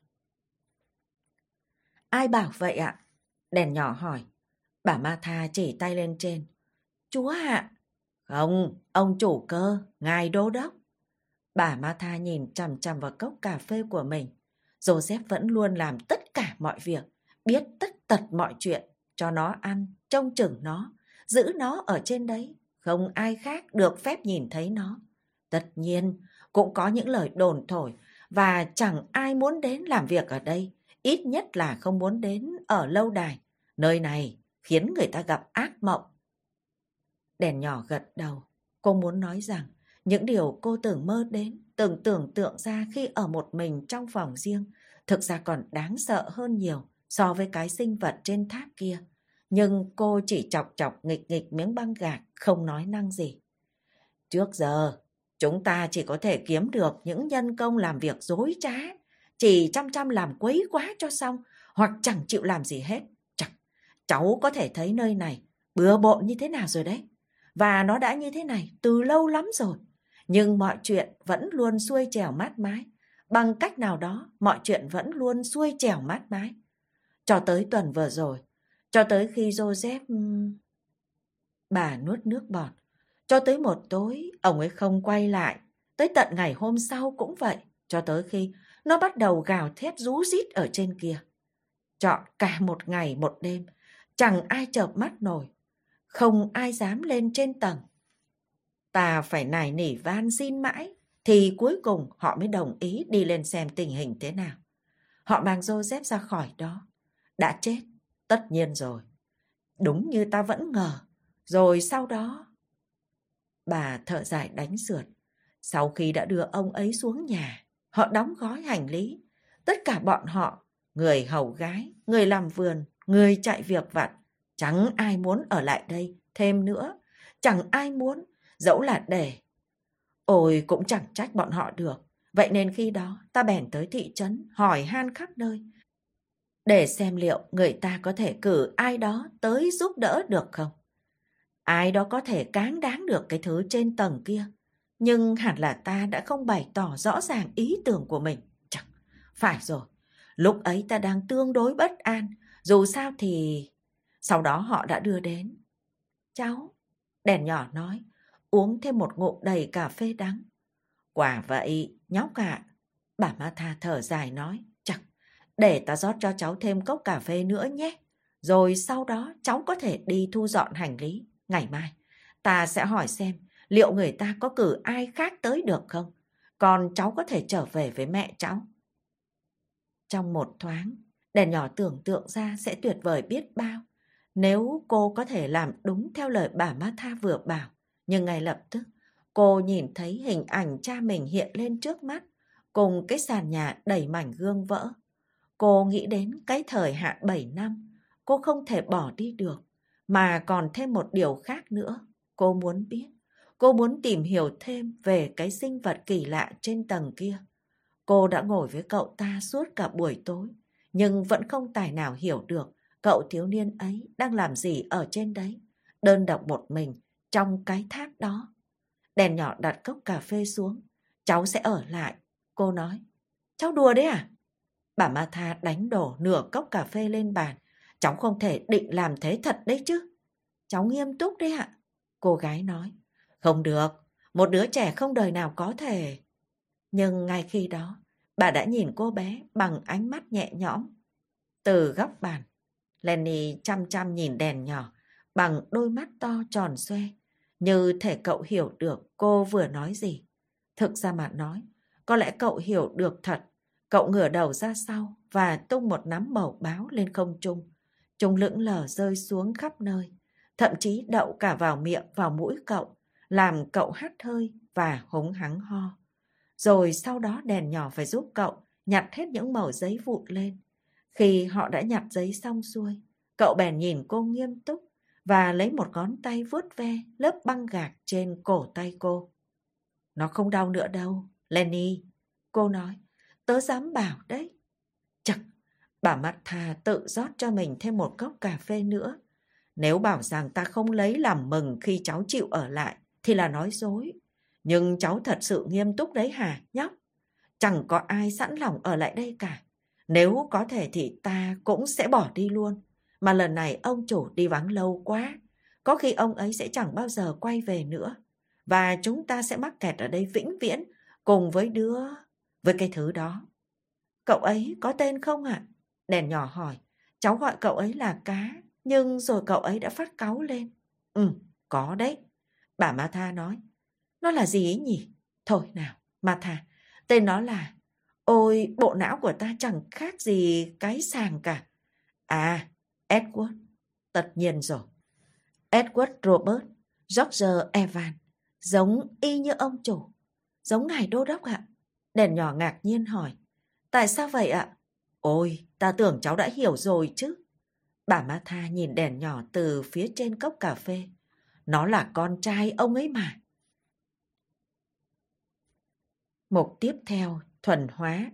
Ai bảo vậy ạ? Đèn nhỏ hỏi. Bà Martha chỉ tay lên trên. Chúa ạ. Không, ông chủ cơ, ngài đô đốc. Bà Martha nhìn chằm chằm vào cốc cà phê của mình. Joseph vẫn luôn làm tất cả mọi việc, biết tất tật mọi chuyện, cho nó ăn, trông chừng nó, giữ nó ở trên đấy. Không ai khác được phép nhìn thấy nó. Tất nhiên, cũng có những lời đồn thổi và chẳng ai muốn đến làm việc ở đây, ít nhất là không muốn đến ở lâu đài. Nơi này khiến người ta gặp ác mộng. Đèn nhỏ gật đầu. Cô muốn nói rằng những điều cô từng mơ đến, từng tưởng tượng ra khi ở một mình trong phòng riêng, thực ra còn đáng sợ hơn nhiều so với cái sinh vật trên tháp kia. Nhưng cô chỉ chọc chọc nghịch nghịch miếng băng gạc, không nói năng gì. Trước giờ, chúng ta chỉ có thể kiếm được những nhân công làm việc dối trá, chỉ chăm chăm làm quấy quá cho xong, hoặc chẳng chịu làm gì hết. Chắc, cháu có thể thấy nơi này bừa bộn như thế nào rồi đấy. Và nó đã như thế này từ lâu lắm rồi. Nhưng mọi chuyện vẫn luôn xuôi chèo mát mái. Bằng cách nào đó, mọi chuyện vẫn luôn xuôi chèo mát mái. Cho tới tuần vừa rồi, cho tới khi Joseph... Bà nuốt nước bọt. Cho tới một tối, ông ấy không quay lại. Tới tận ngày hôm sau cũng vậy. Cho tới khi nó bắt đầu gào thét rú rít ở trên kia. Trọn cả một ngày một đêm, chẳng ai chợp mắt nổi. Không ai dám lên trên tầng. Ta phải nài nỉ van xin mãi, thì cuối cùng họ mới đồng ý đi lên xem tình hình thế nào. Họ mang Joseph ra khỏi đó. Đã chết, tất nhiên rồi. Đúng như ta vẫn ngờ. Rồi sau đó... Bà thở dài đánh sượt. Sau khi đã đưa ông ấy xuống nhà, họ đóng gói hành lý. Tất cả bọn họ, người hầu gái, người làm vườn, người chạy việc vặt, chẳng ai muốn ở lại đây thêm nữa. Chẳng ai muốn, dẫu là để. Ôi cũng chẳng trách bọn họ được. Vậy nên khi đó ta bèn tới thị trấn hỏi han khắp nơi, để xem liệu người ta có thể cử ai đó tới giúp đỡ được không. Ai đó có thể cáng đáng được cái thứ trên tầng kia. Nhưng hẳn là ta đã không bày tỏ rõ ràng ý tưởng của mình. Chắc, phải rồi. Lúc ấy ta đang tương đối bất an. Dù sao thì... Sau đó họ đã đưa đến. Cháu, đèn nhỏ nói, uống thêm một ngụm đầy cà phê đắng. Quả vậy, nhóc ạ. Bà Martha thở dài nói, chắc, để ta rót cho cháu thêm cốc cà phê nữa nhé. Rồi sau đó cháu có thể đi thu dọn hành lý. Ngày mai, ta sẽ hỏi xem liệu người ta có cử ai khác tới được không. Còn cháu có thể trở về với mẹ cháu. Trong một thoáng, đèn nhỏ tưởng tượng ra sẽ tuyệt vời biết bao nếu cô có thể làm đúng theo lời bà Martha vừa bảo. Nhưng ngay lập tức, cô nhìn thấy hình ảnh cha mình hiện lên trước mắt, cùng cái sàn nhà đầy mảnh gương vỡ. Cô nghĩ đến cái thời hạn bảy năm, cô không thể bỏ đi được, mà còn thêm một điều khác nữa. Cô muốn biết, cô muốn tìm hiểu thêm về cái sinh vật kỳ lạ trên tầng kia. Cô đã ngồi với cậu ta suốt cả buổi tối, nhưng vẫn không tài nào hiểu được cậu thiếu niên ấy đang làm gì ở trên đấy, đơn độc một mình trong cái tháp đó. Đèn nhỏ đặt cốc cà phê xuống. Cháu sẽ ở lại, cô nói. Cháu đùa đấy à? Bà Martha đánh đổ nửa cốc cà phê lên bàn. Cháu không thể định làm thế thật đấy chứ. Cháu nghiêm túc đấy ạ. Cô gái nói. Không được, một đứa trẻ không đời nào có thể. Nhưng ngay khi đó, bà đã nhìn cô bé bằng ánh mắt nhẹ nhõm. Từ góc bàn, Lenny chăm chăm nhìn đèn nhỏ bằng đôi mắt to tròn xoe, như thể cậu hiểu được cô vừa nói gì. Thực ra mà nói, có lẽ cậu hiểu được thật. Cậu ngửa đầu ra sau và tung một nắm màu báo lên không trung. Chúng lững lờ rơi xuống khắp nơi, thậm chí đậu cả vào miệng, vào mũi cậu, làm cậu hắt hơi và húng hắng ho. Rồi sau đó đèn nhỏ phải giúp cậu nhặt hết những mẩu giấy vụn lên. Khi họ đã nhặt giấy xong xuôi, cậu bèn nhìn cô nghiêm túc và lấy một ngón tay vuốt ve lớp băng gạc trên cổ tay cô. Nó không đau nữa đâu, Lenny. Cô nói, tớ dám bảo đấy. Chắc, bà Martha tự rót cho mình thêm một cốc cà phê nữa. Nếu bảo rằng ta không lấy làm mừng khi cháu chịu ở lại thì là nói dối. Nhưng cháu thật sự nghiêm túc đấy hả, nhóc? Chẳng có ai sẵn lòng ở lại đây cả. Nếu có thể thì ta cũng sẽ bỏ đi luôn. Mà lần này ông chủ đi vắng lâu quá. Có khi ông ấy sẽ chẳng bao giờ quay về nữa. Và chúng ta sẽ mắc kẹt ở đây vĩnh viễn cùng với đứa... với cái thứ đó. Cậu ấy có tên không ạ? Đèn nhỏ hỏi. Cháu gọi cậu ấy là Cá. Nhưng rồi cậu ấy đã phát cáu lên. Ừ, có đấy. Bà Martha nói. Nó là gì ấy nhỉ? Thôi nào, Martha. Tên nó là Ôi, bộ não của ta chẳng khác gì cái sàng cả. À, Edward, tất nhiên rồi. Edward Robert George Evans, giống y như ông chủ. Giống ngài đô đốc ạ. Đèn nhỏ ngạc nhiên hỏi. Tại sao vậy ạ? Ôi, ta tưởng cháu đã hiểu rồi chứ. Bà Martha nhìn đèn nhỏ từ phía trên cốc cà phê. Nó là con trai ông ấy mà. Mục tiếp theo, thuần hóa.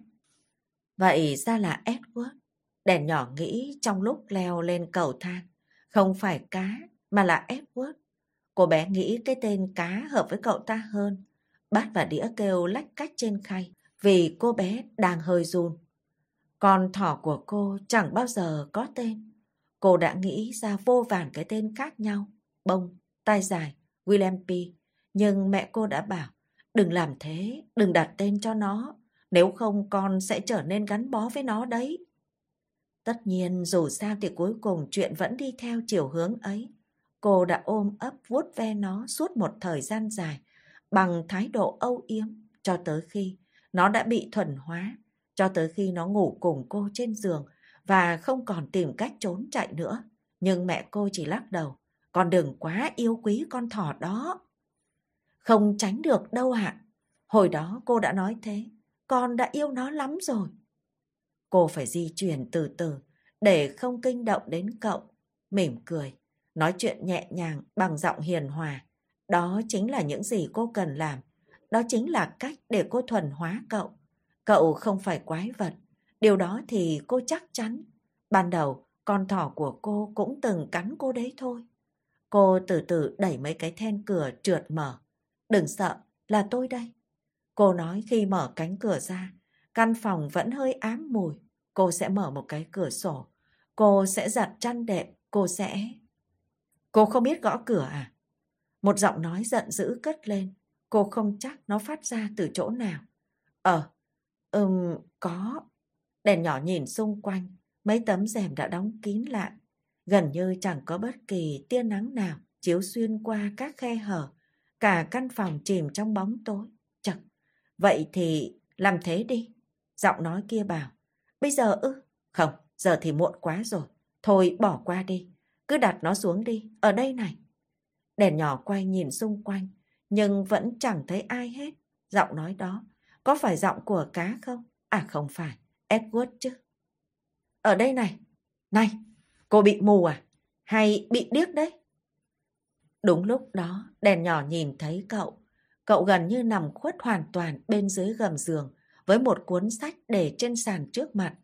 Vậy ra là Edward. Đèn nhỏ nghĩ trong lúc leo lên cầu thang. Không phải cá, mà là Edward. Cô bé nghĩ cái tên cá hợp với cậu ta hơn. Bát và đĩa kêu lách cách trên khay vì cô bé đang hơi run. Con thỏ của cô chẳng bao giờ có tên. Cô đã nghĩ ra vô vàn cái tên khác nhau. Bông, tai dài, William P. Nhưng mẹ cô đã bảo, đừng làm thế, đừng đặt tên cho nó. Nếu không con sẽ trở nên gắn bó với nó đấy. Tất nhiên dù sao thì cuối cùng chuyện vẫn đi theo chiều hướng ấy. Cô đã ôm ấp vuốt ve nó suốt một thời gian dài bằng thái độ âu yếm cho tới khi nó đã bị thuần hóa, cho tới khi nó ngủ cùng cô trên giường và không còn tìm cách trốn chạy nữa. Nhưng mẹ cô chỉ lắc đầu. Con đừng quá yêu quý con thỏ đó. Không tránh được đâu ạ. Hồi đó cô đã nói thế. Con đã yêu nó lắm rồi. Cô phải di chuyển từ từ để không kinh động đến cậu. Mỉm cười, nói chuyện nhẹ nhàng bằng giọng hiền hòa. Đó chính là những gì cô cần làm. Đó chính là cách để cô thuần hóa cậu. Cậu không phải quái vật. Điều đó thì cô chắc chắn. Ban đầu, con thỏ của cô cũng từng cắn cô đấy thôi. Cô từ từ đẩy mấy cái then cửa trượt mở. Đừng sợ, là tôi đây. Cô nói khi mở cánh cửa ra, căn phòng vẫn hơi ám mùi. Cô sẽ mở một cái cửa sổ. Cô sẽ giặt chăn đệm. Cô sẽ... Cô không biết gõ cửa à? Một giọng nói giận dữ cất lên. Cô không chắc nó phát ra từ chỗ nào. Ờ, ừm, có. Đèn nhỏ nhìn xung quanh. Mấy tấm rèm đã đóng kín lại. Gần như chẳng có bất kỳ tia nắng nào chiếu xuyên qua các khe hở. Cả căn phòng chìm trong bóng tối. Chật, vậy thì làm thế đi. Giọng nói kia bảo. Bây giờ ư? Không, giờ thì muộn quá rồi. Thôi bỏ qua đi. Cứ đặt nó xuống đi, ở đây này. Đèn nhỏ quay nhìn xung quanh, nhưng vẫn chẳng thấy ai hết. Giọng nói đó, có phải giọng của cá không? À không phải, Edward chứ. Ở đây này. Này, cô bị mù à? Hay bị điếc đấy? Đúng lúc đó, đèn nhỏ nhìn thấy cậu. Cậu gần như nằm khuất hoàn toàn bên dưới gầm giường, với một cuốn sách để trên sàn trước mặt.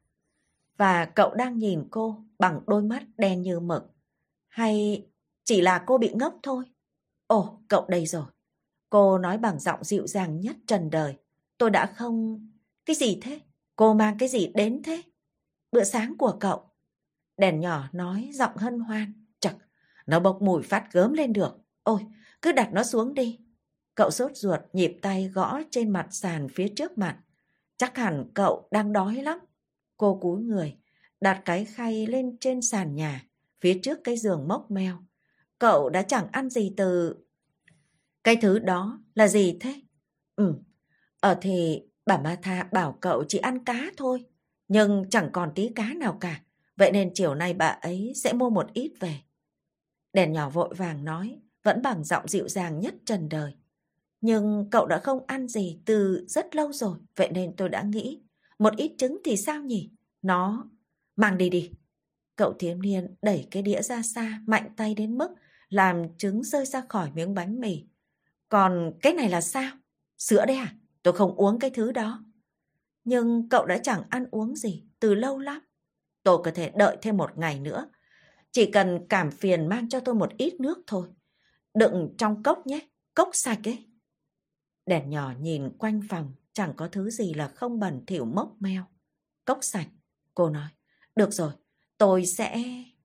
Và cậu đang nhìn cô bằng đôi mắt đen như mực. Hay chỉ là cô bị ngốc thôi? Ồ, cậu đây rồi. Cô nói bằng giọng dịu dàng nhất trần đời. Tôi đã không... Cái gì thế? Cô mang cái gì đến thế? Bữa sáng của cậu. Đèn nhỏ nói giọng hân hoan. Chật, nó bốc mùi phát gớm lên được. Ôi, cứ đặt nó xuống đi. Cậu sốt ruột nhịp tay gõ trên mặt sàn phía trước mặt. Chắc hẳn cậu đang đói lắm. Cô cúi người, đặt cái khay lên trên sàn nhà, phía trước cái giường mốc meo. Cậu đã chẳng ăn gì từ... Cái thứ đó là gì thế? Ừ, ở thì bà Martha bảo cậu chỉ ăn cá thôi, nhưng chẳng còn tí cá nào cả. Vậy nên chiều nay bà ấy sẽ mua một ít về. Đèn nhỏ vội vàng nói, vẫn bằng giọng dịu dàng nhất trần đời. Nhưng cậu đã không ăn gì từ rất lâu rồi, vậy nên tôi đã nghĩ, một ít trứng thì sao nhỉ? Nó... Mang đi đi. Cậu thiếu niên đẩy cái đĩa ra xa, mạnh tay đến mức làm trứng rơi ra khỏi miếng bánh mì. Còn cái này là sao? Sữa đấy à? Tôi không uống cái thứ đó. Nhưng cậu đã chẳng ăn uống gì từ lâu lắm. Tôi có thể đợi thêm một ngày nữa. Chỉ cần cảm phiền mang cho tôi một ít nước thôi. Đựng trong cốc nhé, cốc sạch ấy. Đèn nhỏ nhìn quanh phòng, chẳng có thứ gì là không bẩn thỉu mốc meo. Cốc sạch, cô nói. Được rồi, tôi sẽ...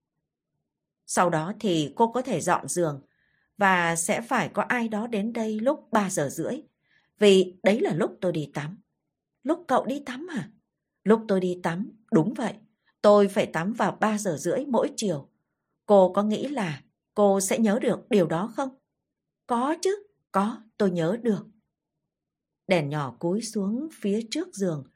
Sau đó thì cô có thể dọn giường và sẽ phải có ai đó đến đây lúc ba giờ rưỡi. Vì đấy là lúc tôi đi tắm. Lúc cậu đi tắm à? Lúc tôi đi tắm, đúng vậy. Tôi phải tắm vào ba giờ rưỡi mỗi chiều. Cô có nghĩ là cô sẽ nhớ được điều đó không? Có chứ, có, tôi nhớ được. Đèn nhỏ cúi xuống phía trước giường,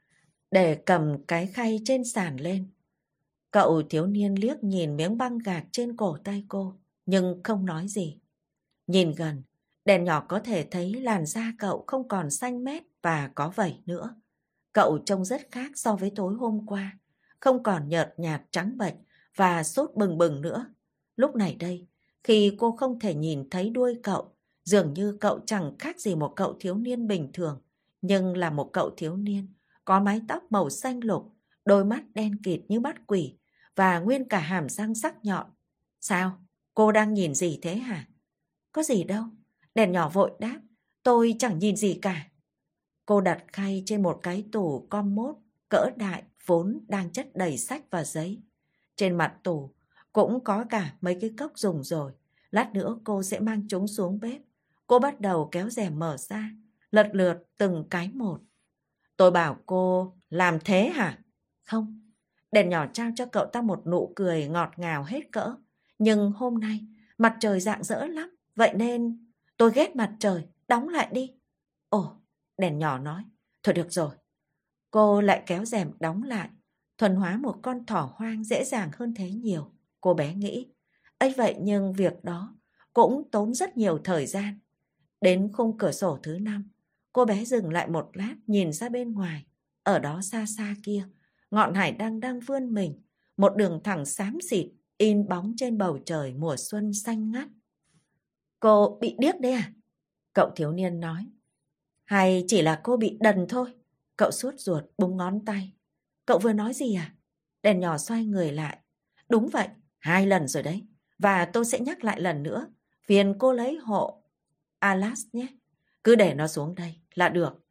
để cầm cái khay trên sàn lên. Cậu thiếu niên liếc nhìn miếng băng gạc trên cổ tay cô, nhưng không nói gì. Nhìn gần, đèn nhỏ có thể thấy làn da cậu không còn xanh mét và có vảy nữa. Cậu trông rất khác so với tối hôm qua, không còn nhợt nhạt trắng bệch và sốt bừng bừng nữa. Lúc này đây, khi cô không thể nhìn thấy đuôi cậu, dường như cậu chẳng khác gì một cậu thiếu niên bình thường, nhưng là một cậu thiếu niên có mái tóc màu xanh lục, đôi mắt đen kịt như mắt quỷ và nguyên cả hàm răng sắc nhọn. Sao? Cô đang nhìn gì thế hả? Có gì đâu. Đèn nhỏ vội đáp. Tôi chẳng nhìn gì cả. Cô đặt khay trên một cái tủ commode cỡ đại vốn đang chất đầy sách và giấy. Trên mặt tủ cũng có cả mấy cái cốc dùng rồi. Lát nữa cô sẽ mang chúng xuống bếp. Cô bắt đầu kéo rèm mở ra, lật lượt từng cái một. Tôi bảo cô làm thế hả? Không. Đèn nhỏ trao cho cậu ta một nụ cười ngọt ngào hết cỡ. Nhưng hôm nay mặt trời rạng rỡ lắm. Vậy nên tôi ghét mặt trời, đóng lại đi. Ồ, đèn nhỏ nói. Thôi được rồi. Cô lại kéo rèm đóng lại. Thuần hóa một con thỏ hoang dễ dàng hơn thế nhiều. Cô bé nghĩ. Ấy vậy nhưng việc đó cũng tốn rất nhiều thời gian. Đến khung cửa sổ thứ năm, cô bé dừng lại một lát nhìn ra bên ngoài. Ở đó xa xa kia, ngọn hải đăng đang vươn mình. Một đường thẳng xám xịt in bóng trên bầu trời mùa xuân xanh ngắt. Cô bị điếc đấy à? Cậu thiếu niên nói. Hay chỉ là cô bị đần thôi? Cậu sốt ruột búng ngón tay. Cậu vừa nói gì à? Đèn nhỏ xoay người lại. Đúng vậy, hai lần rồi đấy. Và tôi sẽ nhắc lại lần nữa. Phiền cô lấy hộ Atlas nhé. Cứ để nó xuống đây là được.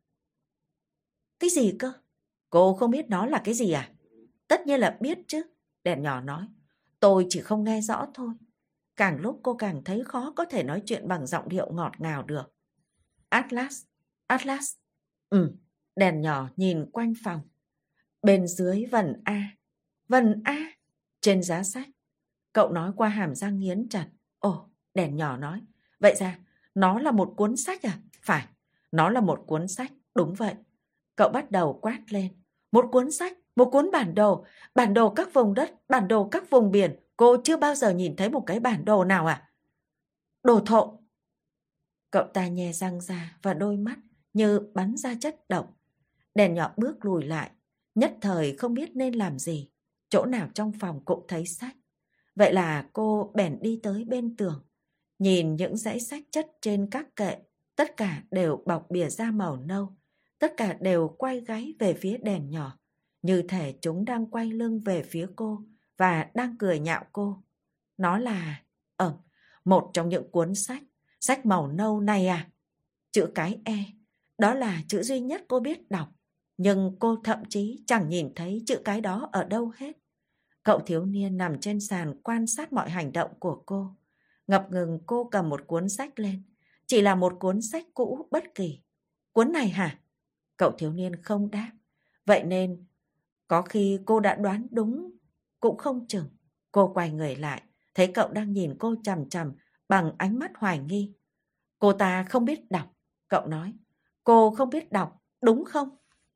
Cái gì cơ? Cô không biết nó là cái gì à? Tất nhiên là biết chứ. Đèn nhỏ nói. Tôi chỉ không nghe rõ thôi. Càng lúc cô càng thấy khó có thể nói chuyện bằng giọng điệu ngọt ngào được. Atlas, Atlas. Ừ, đèn nhỏ nhìn quanh phòng. Bên dưới vần A. Vần A. Trên giá sách. Cậu nói qua hàm răng nghiến chặt. Ồ, đèn nhỏ nói. Vậy ra, nó là một cuốn sách à? Phải, nó là một cuốn sách. Đúng vậy. Cậu bắt đầu quát lên. Một cuốn sách, một cuốn bản đồ. Bản đồ các vùng đất, bản đồ các vùng biển. Cô chưa bao giờ nhìn thấy một cái bản đồ nào à? Đồ thộ. Cậu ta nhe răng ra và đôi mắt như bắn ra chất độc. Đèn nhỏ bước lùi lại. Nhất thời không biết nên làm gì. Chỗ nào trong phòng cũng thấy sách. Vậy là cô bèn đi tới bên tường. Nhìn những dãy sách chất trên các kệ. Tất cả đều bọc bìa da màu nâu. Tất cả đều quay gáy về phía đèn nhỏ. Như thể chúng đang quay lưng về phía cô và đang cười nhạo cô. Nó là... Ờ, một trong những cuốn sách. Sách màu nâu này à? Chữ cái E. Đó là chữ duy nhất cô biết đọc. Nhưng cô thậm chí chẳng nhìn thấy chữ cái đó ở đâu hết. Cậu thiếu niên nằm trên sàn quan sát mọi hành động của cô. Ngập ngừng cô cầm một cuốn sách lên. Chỉ là một cuốn sách cũ bất kỳ. Cuốn này hả? Cậu thiếu niên không đáp. Vậy nên, có khi cô đã đoán đúng, cũng không chừng. Cô quay người lại, thấy cậu đang nhìn cô chằm chằm bằng ánh mắt hoài nghi. Cô ta không biết đọc, cậu nói. Cô không biết đọc, đúng không?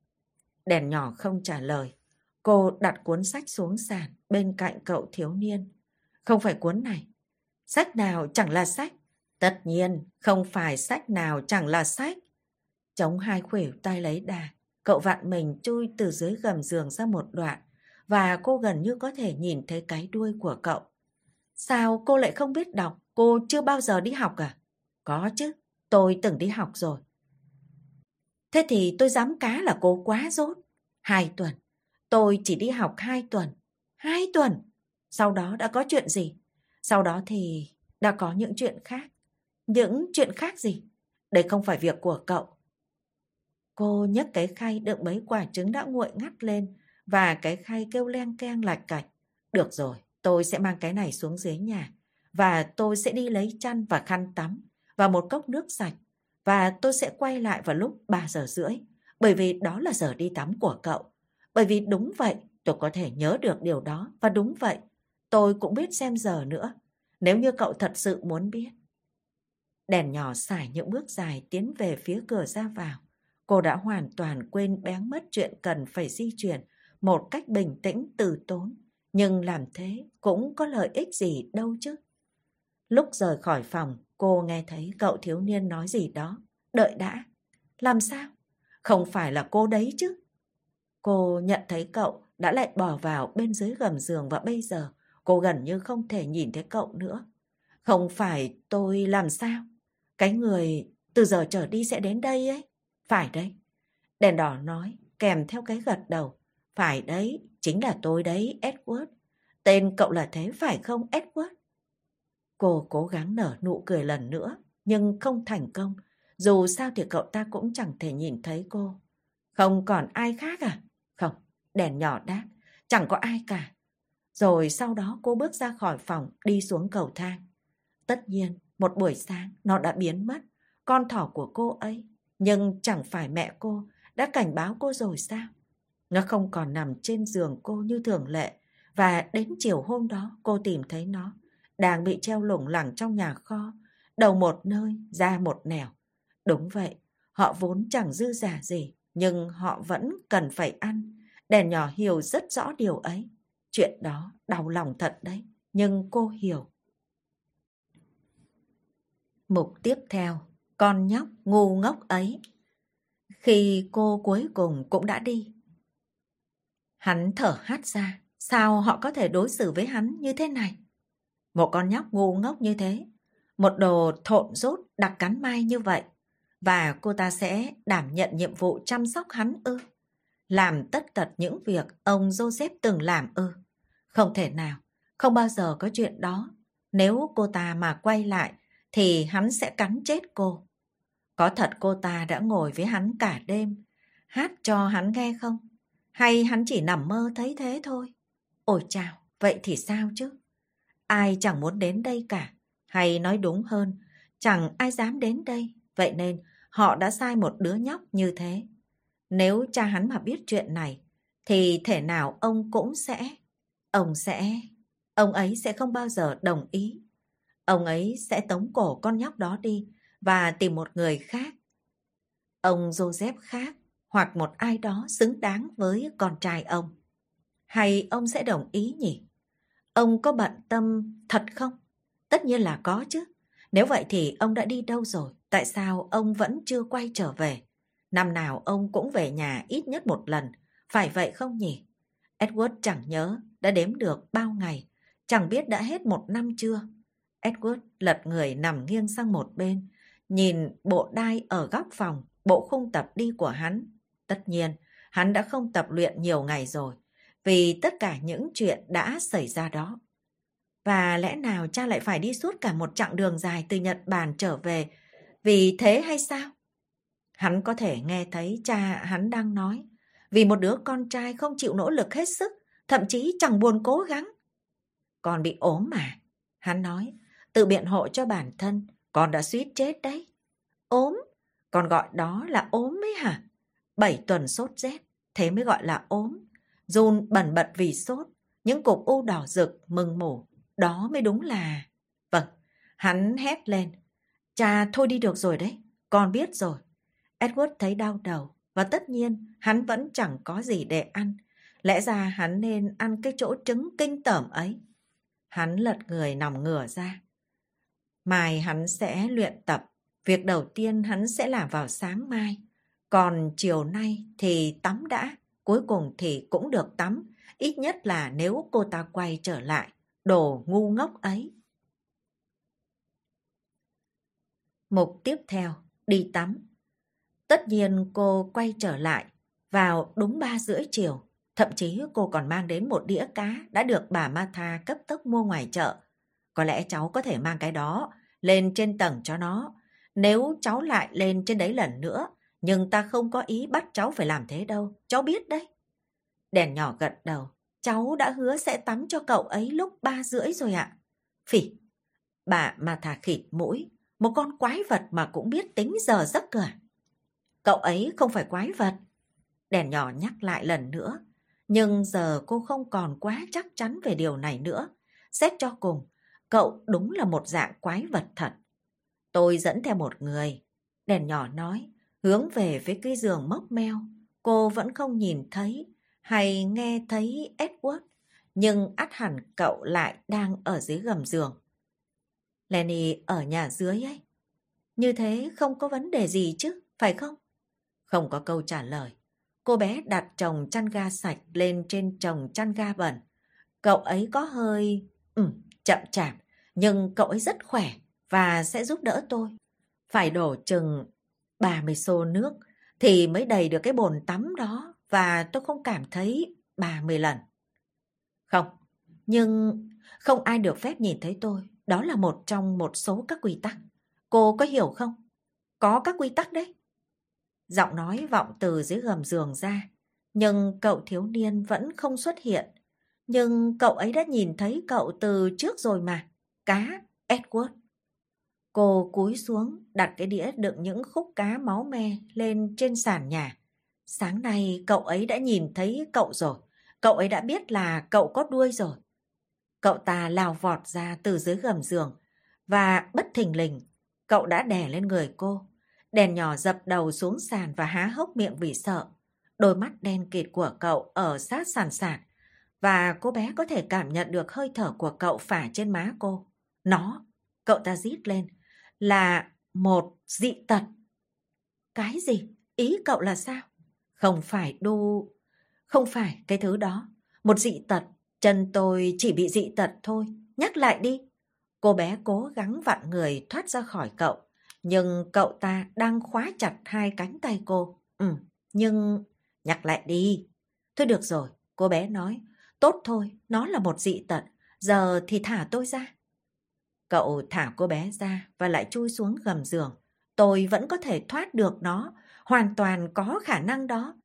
Đèn nhỏ không trả lời. Cô đặt cuốn sách xuống sàn bên cạnh cậu thiếu niên. Không phải cuốn này. Sách nào chẳng là sách. Tất nhiên, không phải sách nào chẳng là sách. Chống hai khuỷu tay lấy đà, cậu vặn mình chui từ dưới gầm giường ra một đoạn và cô gần như có thể nhìn thấy cái đuôi của cậu. Sao cô lại không biết đọc? Cô chưa bao giờ đi học à? Có chứ, tôi từng đi học rồi. Thế thì tôi dám cá là cô quá dốt. Hai tuần. Tôi chỉ đi học hai tuần. Hai tuần? Sau đó đã có chuyện gì? Sau đó thì đã có những chuyện khác. Những chuyện khác gì? Đây không phải việc của cậu. Cô nhấc cái khay đựng mấy quả trứng đã nguội ngắt lên và cái khay kêu leng keng lạch cạch. Được rồi, tôi sẽ mang cái này xuống dưới nhà và tôi sẽ đi lấy chăn và khăn tắm và một cốc nước sạch và tôi sẽ quay lại vào lúc ba giờ rưỡi bởi vì đó là giờ đi tắm của cậu. Bởi vì đúng vậy, tôi có thể nhớ được điều đó và đúng vậy, tôi cũng biết xem giờ nữa nếu như cậu thật sự muốn biết. Đèn nhỏ xài những bước dài tiến về phía cửa ra vào. Cô đã hoàn toàn quên béng mất chuyện cần phải di chuyển một cách bình tĩnh từ tốn. Nhưng làm thế cũng có lợi ích gì đâu chứ. Lúc rời khỏi phòng, cô nghe thấy cậu thiếu niên nói gì đó. Đợi đã. Làm sao? Không phải là cô đấy chứ. Cô nhận thấy cậu đã lại bỏ vào bên dưới gầm giường và bây giờ cô gần như không thể nhìn thấy cậu nữa. Không phải tôi làm sao? Cái người từ giờ trở đi sẽ đến đây ấy. Phải đấy. Đèn đỏ nói kèm theo cái gật đầu. Phải đấy, chính là tôi đấy, Edward. Tên cậu là thế phải không, Edward? Cô cố gắng nở nụ cười lần nữa, nhưng không thành công. Dù sao thì cậu ta cũng chẳng thể nhìn thấy cô. Không còn ai khác à? Không, đèn nhỏ đáp. Chẳng có ai cả. Rồi sau đó cô bước ra khỏi phòng, đi xuống cầu thang. Tất nhiên, một buổi sáng nó đã biến mất. Con thỏ của cô ấy. Nhưng chẳng phải mẹ cô đã cảnh báo cô rồi sao? Nó không còn nằm trên giường cô như thường lệ. Và đến chiều hôm đó cô tìm thấy nó đang bị treo lủng lẳng trong nhà kho, đầu một nơi, da một nẻo. Đúng vậy, họ vốn chẳng dư giả gì, nhưng họ vẫn cần phải ăn. Đèn nhỏ hiểu rất rõ điều ấy. Chuyện đó đau lòng thật đấy, nhưng cô hiểu. Mục tiếp theo, con nhóc ngu ngốc ấy. Khi cô cuối cùng cũng đã đi, hắn thở hắt ra. Sao họ có thể đối xử với hắn như thế này? Một con nhóc ngu ngốc như thế, một đồ thộn rốt đặc cắn mai như vậy, và cô ta sẽ đảm nhận nhiệm vụ chăm sóc hắn ư? Làm tất tật những việc ông Joseph từng làm ư? Không thể nào, không bao giờ có chuyện đó. Nếu cô ta mà quay lại thì hắn sẽ cắn chết cô. Có thật cô ta đã ngồi với hắn cả đêm, hát cho hắn nghe không? Hay hắn chỉ nằm mơ thấy thế thôi? Ôi chao, vậy thì sao chứ? Ai chẳng muốn đến đây cả, hay nói đúng hơn, chẳng ai dám đến đây, vậy nên họ đã sai một đứa nhóc như thế. Nếu cha hắn mà biết chuyện này, thì thể nào ông cũng sẽ... Ông sẽ... Ông ấy sẽ không bao giờ đồng ý. Ông ấy sẽ tống cổ con nhóc đó đi và tìm một người khác. Ông Joseph khác, hoặc một ai đó xứng đáng với con trai ông. Hay ông sẽ đồng ý nhỉ? Ông có bận tâm thật không? Tất nhiên là có chứ. Nếu vậy thì ông đã đi đâu rồi? Tại sao ông vẫn chưa quay trở về? Năm nào ông cũng về nhà ít nhất một lần. Phải vậy không nhỉ? Edward chẳng nhớ đã đếm được bao ngày. Chẳng biết đã hết một năm chưa? Edward lật người nằm nghiêng sang một bên. Nhìn bộ đai ở góc phòng, bộ khung tập đi của hắn. Tất nhiên, hắn đã không tập luyện nhiều ngày rồi. Vì tất cả những chuyện đã xảy ra đó. Và lẽ nào cha lại phải đi suốt cả một chặng đường dài từ Nhật Bản trở về vì thế hay sao? Hắn có thể nghe thấy cha hắn đang nói, vì một đứa con trai không chịu nỗ lực hết sức, thậm chí chẳng buồn cố gắng. Con bị ốm mà, hắn nói, tự biện hộ cho bản thân, con đã suýt chết đấy. Ốm? Con gọi đó là ốm ấy hả? Bảy tuần sốt rét, thế mới gọi là ốm. Run bần bật vì sốt, những cục u đỏ rực, mừng mủ, đó mới đúng là... Vâng, hắn hét lên. Cha thôi đi được rồi đấy, con biết rồi. Edward thấy đau đầu, và tất nhiên hắn vẫn chẳng có gì để ăn. Lẽ ra hắn nên ăn cái chỗ trứng kinh tởm ấy. Hắn lật người nằm ngửa ra. Mai hắn sẽ luyện tập. Việc đầu tiên hắn sẽ làm vào sáng mai. Còn chiều nay thì tắm đã. Cuối cùng thì cũng được tắm. Ít nhất là nếu cô ta quay trở lại. Đồ ngu ngốc ấy. Mục tiếp theo, đi tắm. Tất nhiên cô quay trở lại vào đúng ba rưỡi chiều. Thậm chí cô còn mang đến một đĩa cá đã được bà Martha cấp tốc mua ngoài chợ. Có lẽ cháu có thể mang cái đó lên trên tầng cho nó. Nếu cháu lại lên trên đấy lần nữa, nhưng ta không có ý bắt cháu phải làm thế đâu. Cháu biết đấy. Đèn nhỏ gật đầu. Cháu đã hứa sẽ tắm cho cậu ấy lúc ba rưỡi rồi ạ. Phỉ. Bà Martha khịt mũi. Một con quái vật mà cũng biết tính giờ giấc cơ à? Cậu ấy không phải quái vật. Đèn nhỏ nhắc lại lần nữa. Nhưng giờ cô không còn quá chắc chắn về điều này nữa. Xét cho cùng, cậu đúng là một dạng quái vật thật. Tôi dẫn theo một người. Đèn nhỏ nói, hướng về phía cái giường mốc meo. Cô vẫn không nhìn thấy hay nghe thấy Edward, nhưng ắt hẳn cậu lại đang ở dưới gầm giường. Lenny ở nhà dưới ấy. Như thế không có vấn đề gì chứ, phải không? Không có câu trả lời. Cô bé đặt chồng chăn ga sạch lên trên chồng chăn ga bẩn. Cậu ấy có hơi... Ừ, chậm chạp, nhưng cậu ấy rất khỏe và sẽ giúp đỡ tôi. Phải đổ chừng ba mươi xô nước thì mới đầy được cái bồn tắm đó, và tôi không cảm thấy ba mươi lần. Không, nhưng không ai được phép nhìn thấy tôi. Đó là một trong một số các quy tắc. Cô có hiểu không? Có các quy tắc đấy. Giọng nói vọng từ dưới gầm giường ra, nhưng cậu thiếu niên vẫn không xuất hiện. Nhưng cậu ấy đã nhìn thấy cậu từ trước rồi mà. Cá, Edward. Cô cúi xuống, đặt cái đĩa đựng những khúc cá máu me lên trên sàn nhà. Sáng nay cậu ấy đã nhìn thấy cậu rồi. Cậu ấy đã biết là cậu có đuôi rồi. Cậu ta lao vọt ra từ dưới gầm giường, và bất thình lình, cậu đã đè lên người cô. Đèn nhỏ dập đầu xuống sàn và há hốc miệng vì sợ. Đôi mắt đen kịt của cậu ở sát sàn sạt, và cô bé có thể cảm nhận được hơi thở của cậu phả trên má cô. Nó, cậu ta rít lên, là một dị tật. Cái gì? Ý cậu là sao? Không phải đu... Không phải cái thứ đó. Một dị tật. Chân tôi chỉ bị dị tật thôi. Nhắc lại đi. Cô bé cố gắng vặn người thoát ra khỏi cậu. Nhưng cậu ta đang khóa chặt hai cánh tay cô. Ừ, nhưng... Nhắc lại đi. Thôi được rồi, cô bé nói. Tốt thôi, nó là một dị tật. Giờ thì thả tôi ra. Cậu thả cô bé ra và lại chui xuống gầm giường. Tôi vẫn có thể thoát được nó. Hoàn toàn có khả năng đó.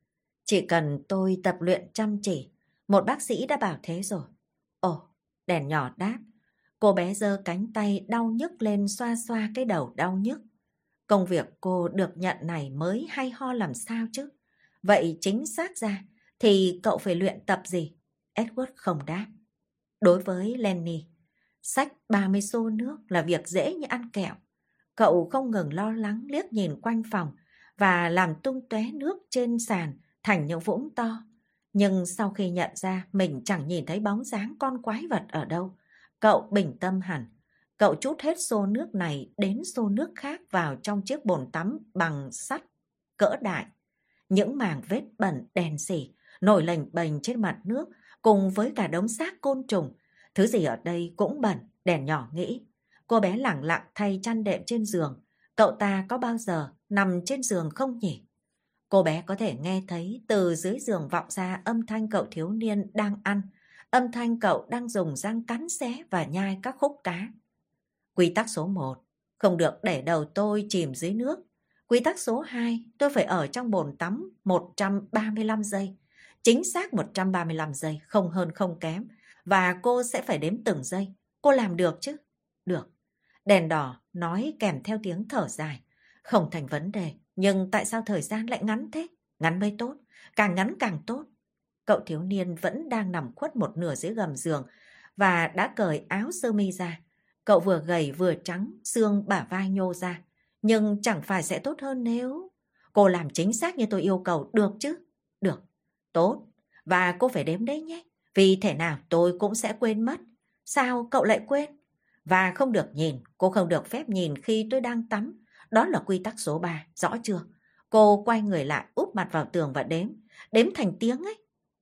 Chỉ cần tôi tập luyện chăm chỉ. Một bác sĩ đã bảo thế rồi. Ồ, đèn nhỏ đáp. Cô bé giơ cánh tay đau nhức lên xoa xoa cái đầu đau nhức. Công việc cô được nhận này mới hay ho làm sao chứ? Vậy chính xác ra thì cậu phải luyện tập gì? Edward không đáp. Đối với Lenny, xách ba mươi xô nước là việc dễ như ăn kẹo. Cậu không ngừng lo lắng liếc nhìn quanh phòng và làm tung tóe nước trên sàn thành những vũng to. Nhưng sau khi nhận ra mình chẳng nhìn thấy bóng dáng con quái vật ở đâu, cậu bình tâm hẳn. Cậu trút hết xô nước này đến xô nước khác vào trong chiếc bồn tắm bằng sắt cỡ đại. Những mảng vết bẩn đen sì nổi lềnh bềnh trên mặt nước cùng với cả đống xác côn trùng. Thứ gì ở đây cũng bẩn, đèn nhỏ nghĩ. Cô bé lẳng lặng thay chăn đệm trên giường. Cậu ta có bao giờ nằm trên giường không nhỉ? Cô bé có thể nghe thấy từ dưới giường vọng ra âm thanh cậu thiếu niên đang ăn, âm thanh cậu đang dùng răng cắn xé và nhai các khúc cá. Quy tắc số một, không được để đầu tôi chìm dưới nước. Quy tắc số hai, tôi phải ở trong bồn tắm một trăm ba mươi lăm giây. Chính xác một trăm ba mươi lăm giây, không hơn không kém. Và cô sẽ phải đếm từng giây. Cô làm được chứ? Được. Đèn đỏ nói kèm theo tiếng thở dài. Không thành vấn đề, nhưng tại sao thời gian lại ngắn thế? Ngắn mới tốt, càng ngắn càng tốt. Cậu thiếu niên vẫn đang nằm khuất một nửa dưới gầm giường và đã cởi áo sơ mi ra. Cậu vừa gầy vừa trắng, xương bả vai nhô ra. Nhưng chẳng phải sẽ tốt hơn nếu... Cô làm chính xác như tôi yêu cầu, được chứ? Được. Tốt. Và cô phải đếm đấy nhé. Vì thể nào tôi cũng sẽ quên mất. Sao cậu lại quên? Và không được nhìn, cô không được phép nhìn khi tôi đang tắm. Đó là quy tắc số ba, rõ chưa? Cô quay người lại úp mặt vào tường và đếm. Đếm thành tiếng ấy.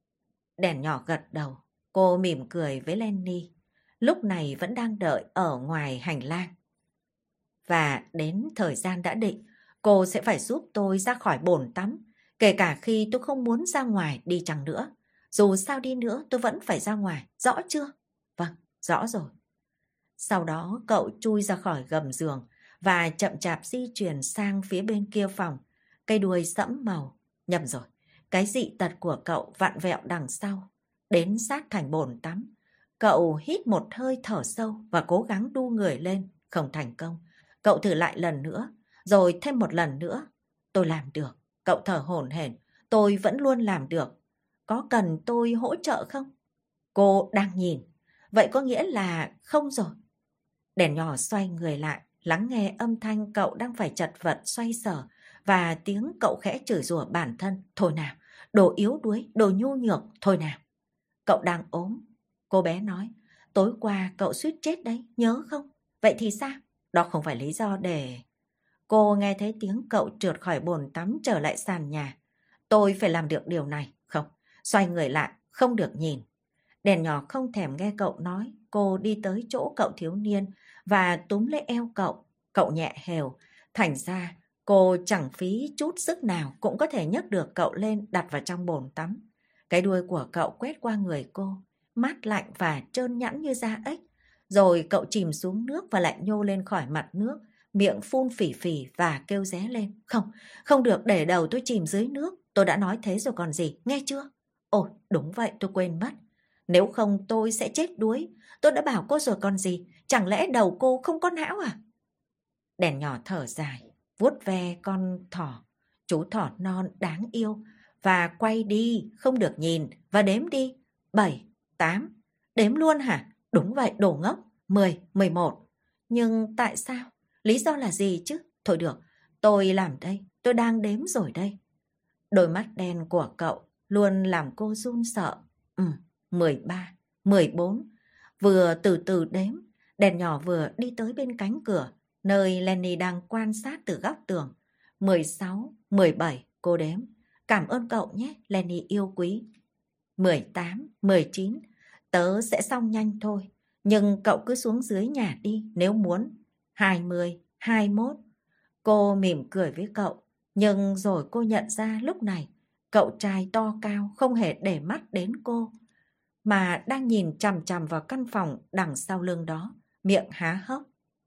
Đèn nhỏ gật đầu. Cô mỉm cười với Lenny. Lúc này vẫn đang đợi ở ngoài hành lang. Và đến thời gian đã định, cô sẽ phải giúp tôi ra khỏi bồn tắm. Kể cả khi tôi không muốn ra ngoài đi chăng nữa. Dù sao đi nữa tôi vẫn phải ra ngoài, rõ chưa? Vâng, rõ rồi. Sau đó cậu chui ra khỏi gầm giường và chậm chạp di chuyển sang phía bên kia phòng. Cây đuôi sẫm màu. Nhầm rồi, cái dị tật của cậu vặn vẹo đằng sau. Đến sát thành bồn tắm. Cậu hít một hơi thở sâu và cố gắng đu người lên. Không thành công. Cậu thử lại lần nữa, rồi thêm một lần nữa. Tôi làm được. Cậu thở hổn hển. Tôi vẫn luôn làm được. Có cần tôi hỗ trợ không? Cô đang nhìn. Vậy có nghĩa là không rồi. Đèn nhỏ xoay người lại, lắng nghe âm thanh cậu đang phải chật vật xoay sở và tiếng cậu khẽ chửi rủa bản thân. Thôi nào, đồ yếu đuối, đồ nhu nhược, thôi nào. Cậu đang ốm. Cô bé nói, tối qua cậu suýt chết đấy, nhớ không? Vậy thì sao? Đó không phải lý do để... Cô nghe thấy tiếng cậu trượt khỏi bồn tắm trở lại sàn nhà. Tôi phải làm được điều này. Không, xoay người lại, không được nhìn. Đèn nhỏ không thèm nghe cậu nói. Cô đi tới chỗ cậu thiếu niên và túm lấy eo cậu. Cậu nhẹ hều. Thành ra cô chẳng phí chút sức nào cũng có thể nhấc được cậu lên đặt vào trong bồn tắm. Cái đuôi của cậu quét qua người cô, mát lạnh và trơn nhẵn như da ếch. Rồi cậu chìm xuống nước và lại nhô lên khỏi mặt nước, miệng phun phì phì và kêu ré lên. Không, không được để đầu tôi chìm dưới nước. Tôi đã nói thế rồi còn gì, nghe chưa? Ồ, đúng vậy, tôi quên mất. Nếu không tôi sẽ chết đuối. Tôi đã bảo cô rồi còn gì. Chẳng lẽ đầu cô không có não à? Đèn nhỏ thở dài, vuốt ve con thỏ, chú thỏ non đáng yêu. Và quay đi, không được nhìn. Và đếm đi. Bảy, tám. Đếm luôn hả? Đúng vậy, đồ ngốc. Mười, mười một. Nhưng tại sao? Lý do là gì chứ? Thôi được, tôi làm đây. Tôi đang đếm rồi đây. Đôi mắt đen của cậu luôn làm cô run sợ. Ừ, mười ba, mười bốn. Vừa từ từ đếm, đèn nhỏ vừa đi tới bên cánh cửa, nơi Lenny đang quan sát từ góc tường. mười sáu, mười bảy, cô đếm. Cảm ơn cậu nhé, Lenny yêu quý. mười tám, mười chín. Tớ sẽ xong nhanh thôi, nhưng cậu cứ xuống dưới nhà đi nếu muốn. hai mươi, hai mươi mốt. Cô mỉm cười với cậu, nhưng rồi cô nhận ra lúc này cậu trai to cao không hề để mắt đến cô, mà đang nhìn chằm chằm vào căn phòng đằng sau lưng đó, miệng há hốc.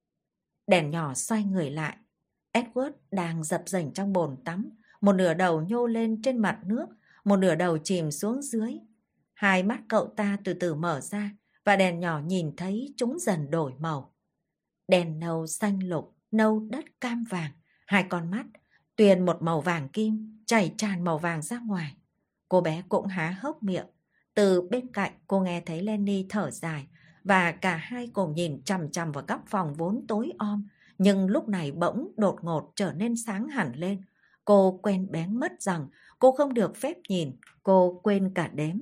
Đèn nhỏ xoay người lại. Edward đang dập dềnh trong bồn tắm, một nửa đầu nhô lên trên mặt nước, một nửa đầu chìm xuống dưới. Hai mắt cậu ta từ từ mở ra và đèn nhỏ nhìn thấy chúng dần đổi màu. Đèn nâu xanh lục, nâu đất cam vàng, hai con mắt tuyền một màu vàng kim chảy tràn màu vàng ra ngoài. Cô bé cũng há hốc miệng. Từ bên cạnh cô nghe thấy Lenny thở dài và cả hai cùng nhìn chằm chằm vào góc phòng vốn tối om, nhưng lúc này bỗng đột ngột trở nên sáng hẳn lên. Cô quên bén mất rằng cô không được phép nhìn, cô quên cả đếm.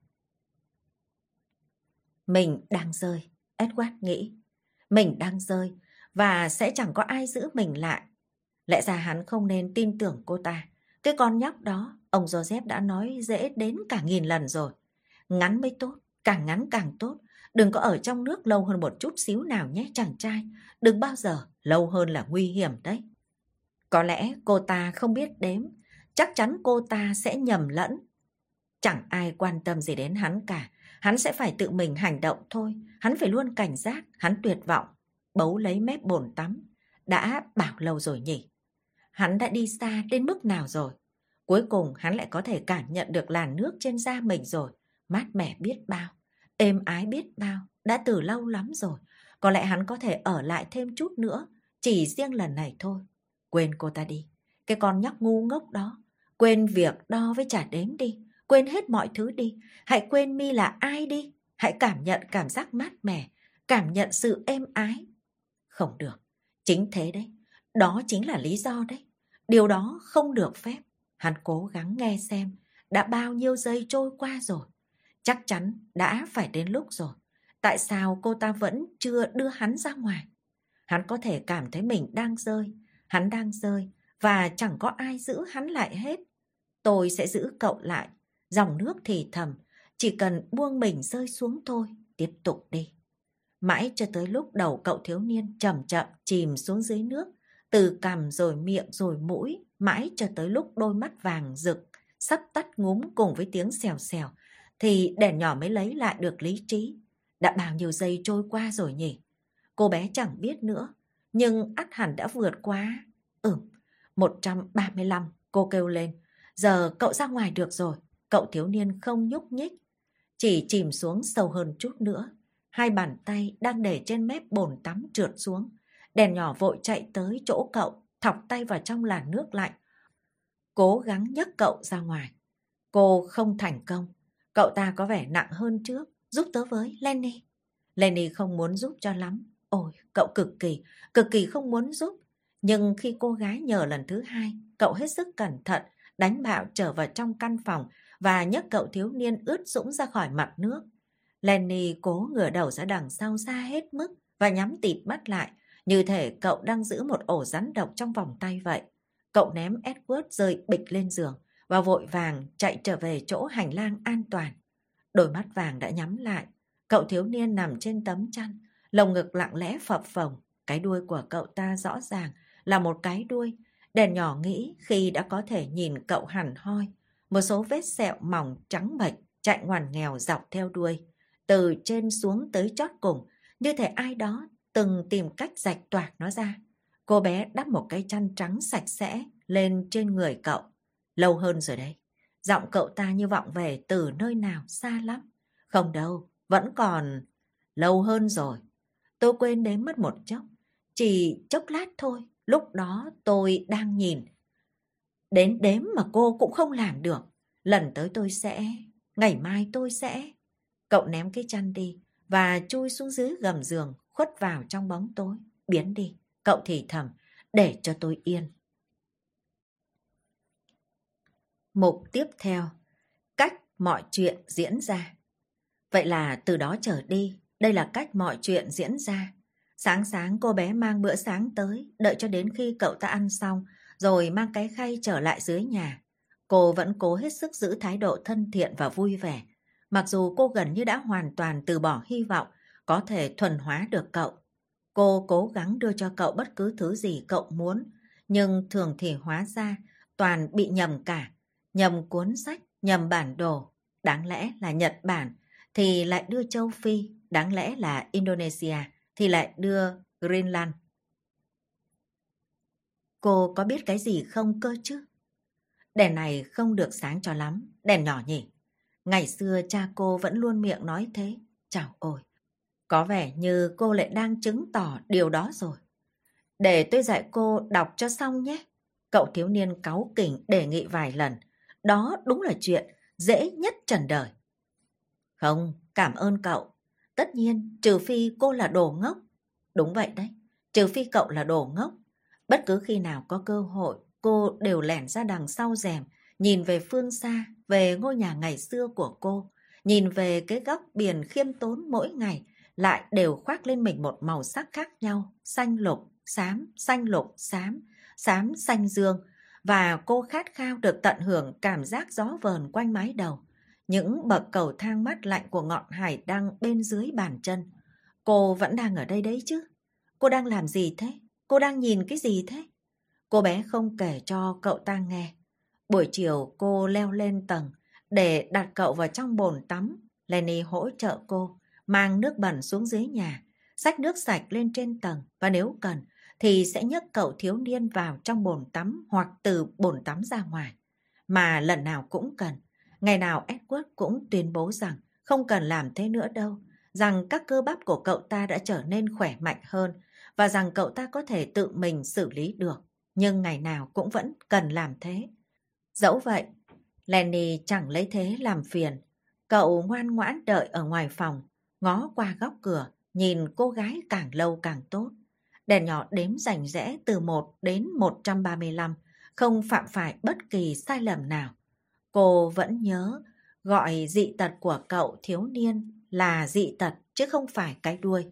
Mình đang rơi, Edward nghĩ. Mình đang rơi và sẽ chẳng có ai giữ mình lại. Lẽ ra hắn không nên tin tưởng cô ta. Cái con nhóc đó, ông Joseph đã nói dễ đến cả nghìn lần rồi. Ngắn mới tốt, càng ngắn càng tốt. Đừng có ở trong nước lâu hơn một chút xíu nào nhé chàng trai. Đừng bao giờ, lâu hơn là nguy hiểm đấy. Có lẽ cô ta không biết đếm. Chắc chắn cô ta sẽ nhầm lẫn. Chẳng ai quan tâm gì đến hắn cả. Hắn sẽ phải tự mình hành động thôi. Hắn phải luôn cảnh giác. Hắn tuyệt vọng. Bấu lấy mép bồn tắm. Đã bao lâu rồi nhỉ? Hắn đã đi xa đến mức nào rồi? Cuối cùng hắn lại có thể cảm nhận được làn nước trên da mình rồi. Mát mẻ biết bao. Êm ái biết bao. Đã từ lâu lắm rồi. Có lẽ hắn có thể ở lại thêm chút nữa. Chỉ riêng lần này thôi. Quên cô ta đi. Cái con nhóc ngu ngốc đó. Quên việc đo với trả đếm đi. Quên hết mọi thứ đi. Hãy quên Mi là ai đi. Hãy cảm nhận cảm giác mát mẻ. Cảm nhận sự êm ái. Không được. Chính thế đấy. Đó chính là lý do đấy. Điều đó không được phép. Hắn cố gắng nghe xem. Đã bao nhiêu giây trôi qua rồi. Chắc chắn đã phải đến lúc rồi. Tại sao cô ta vẫn chưa đưa hắn ra ngoài? Hắn có thể cảm thấy mình đang rơi. Hắn đang rơi. Và chẳng có ai giữ hắn lại hết. Tôi sẽ giữ cậu lại. Dòng nước thì thầm. Chỉ cần buông mình rơi xuống thôi. Tiếp tục đi. Mãi cho tới lúc đầu cậu thiếu niên chậm chậm chìm xuống dưới nước. Từ cằm rồi miệng rồi mũi. Mãi cho tới lúc đôi mắt vàng rực sắp tắt ngúm cùng với tiếng xèo xèo. Thì đèn nhỏ mới lấy lại được lý trí. Đã bao nhiêu giây trôi qua rồi nhỉ? Cô bé chẳng biết nữa. Nhưng ắt hẳn đã vượt qua. Ừm, một trăm ba mươi lăm, cô kêu lên. Giờ cậu ra ngoài được rồi. Cậu thiếu niên không nhúc nhích. Chỉ chìm xuống sâu hơn chút nữa. Hai bàn tay đang để trên mép bồn tắm trượt xuống. Đèn nhỏ vội chạy tới chỗ cậu, thọc tay vào trong làn nước lạnh. Cố gắng nhấc cậu ra ngoài. Cô không thành công. Cậu ta có vẻ nặng hơn trước. Giúp tớ với, Lenny. Lenny không muốn giúp cho lắm. Ôi, cậu cực kỳ, cực kỳ không muốn giúp. Nhưng khi cô gái nhờ lần thứ hai, cậu hết sức cẩn thận, đánh bạo trở vào trong căn phòng và nhấc cậu thiếu niên ướt sũng ra khỏi mặt nước. Lenny cố ngửa đầu ra đằng sau xa hết mức và nhắm tịt mắt lại, như thể cậu đang giữ một ổ rắn độc trong vòng tay vậy. Cậu ném Edward rơi bịch lên giường và vội vàng chạy trở về chỗ hành lang an toàn. Đôi mắt vàng đã nhắm lại. Cậu thiếu niên nằm trên tấm chăn, lồng ngực lặng lẽ phập phồng. Cái đuôi của cậu ta rõ ràng là một cái đuôi. Đèn nhỏ nghĩ khi đã có thể nhìn cậu hẳn hoi. Một số vết sẹo mỏng trắng bệch chạy ngoằn nghèo dọc theo đuôi, từ trên xuống tới chót cùng, như thể ai đó từng tìm cách rạch toạc nó ra. Cô bé đắp một cái chăn trắng sạch sẽ lên trên người cậu. Lâu hơn rồi đấy. Giọng cậu ta như vọng về từ nơi nào xa lắm. Không đâu, vẫn còn lâu hơn rồi. Tôi quên đếm mất một chốc. Chỉ chốc lát thôi, lúc đó tôi đang nhìn. Đến đếm mà cô cũng không làm được. Lần tới tôi sẽ... Ngày mai tôi sẽ... Cậu ném cái chăn đi và chui xuống dưới gầm giường, khuất vào trong bóng tối. Biến đi, cậu thì thầm, để cho tôi yên. Mục tiếp theo, cách mọi chuyện diễn ra. Vậy là từ đó trở đi, đây là cách mọi chuyện diễn ra. Sáng sáng cô bé mang bữa sáng tới, đợi cho đến khi cậu ta ăn xong, rồi mang cái khay trở lại dưới nhà. Cô vẫn cố hết sức giữ thái độ thân thiện và vui vẻ. Mặc dù cô gần như đã hoàn toàn từ bỏ hy vọng có thể thuần hóa được cậu. Cô cố gắng đưa cho cậu bất cứ thứ gì cậu muốn, nhưng thường thì hóa ra toàn bị nhầm cả. Nhầm cuốn sách, nhầm bản đồ. Đáng lẽ là Nhật Bản thì lại đưa châu Phi, đáng lẽ là Indonesia thì lại đưa Greenland. Cô có biết cái gì không cơ chứ? Đèn này không được sáng cho lắm, đèn nhỏ nhỉ? Ngày xưa cha cô vẫn luôn miệng nói thế. Chào ôi, có vẻ như cô lại đang chứng tỏ điều đó rồi. Để tôi dạy cô đọc cho xong nhé. Cậu thiếu niên cáu kỉnh đề nghị vài lần. Đó đúng là chuyện dễ nhất trần đời. Không, cảm ơn cậu. Tất nhiên, trừ phi cô là đồ ngốc. Đúng vậy đấy, trừ phi cậu là đồ ngốc. Bất cứ khi nào có cơ hội, cô đều lẻn ra đằng sau rèm, nhìn về phương xa, về ngôi nhà ngày xưa của cô, nhìn về cái góc biển khiêm tốn mỗi ngày, lại đều khoác lên mình một màu sắc khác nhau, xanh lục, xám, xanh lục, xám, xám, xanh dương. Và cô khát khao được tận hưởng cảm giác gió vờn quanh mái đầu, những bậc cầu thang mát lạnh của ngọn hải đăng bên dưới bàn chân. Cô vẫn đang ở đây đấy chứ? Cô đang làm gì thế? Cô đang nhìn cái gì thế? Cô bé không kể cho cậu ta nghe. Buổi chiều cô leo lên tầng để đặt cậu vào trong bồn tắm. Lenny hỗ trợ cô mang nước bẩn xuống dưới nhà, xách nước sạch lên trên tầng và nếu cần thì sẽ nhấc cậu thiếu niên vào trong bồn tắm hoặc từ bồn tắm ra ngoài. Mà lần nào cũng cần. Ngày nào Edward cũng tuyên bố rằng không cần làm thế nữa đâu, rằng các cơ bắp của cậu ta đã trở nên khỏe mạnh hơn và rằng cậu ta có thể tự mình xử lý được. Nhưng ngày nào cũng vẫn cần làm thế. Dẫu vậy, Lenny chẳng lấy thế làm phiền. Cậu ngoan ngoãn đợi ở ngoài phòng, ngó qua góc cửa, nhìn cô gái càng lâu càng tốt. Đèn nhỏ đếm rành rẽ từ một đến một trăm ba mươi lăm, không phạm phải bất kỳ sai lầm nào. Cô vẫn nhớ gọi dị tật của cậu thiếu niên là dị tật chứ không phải cái đuôi.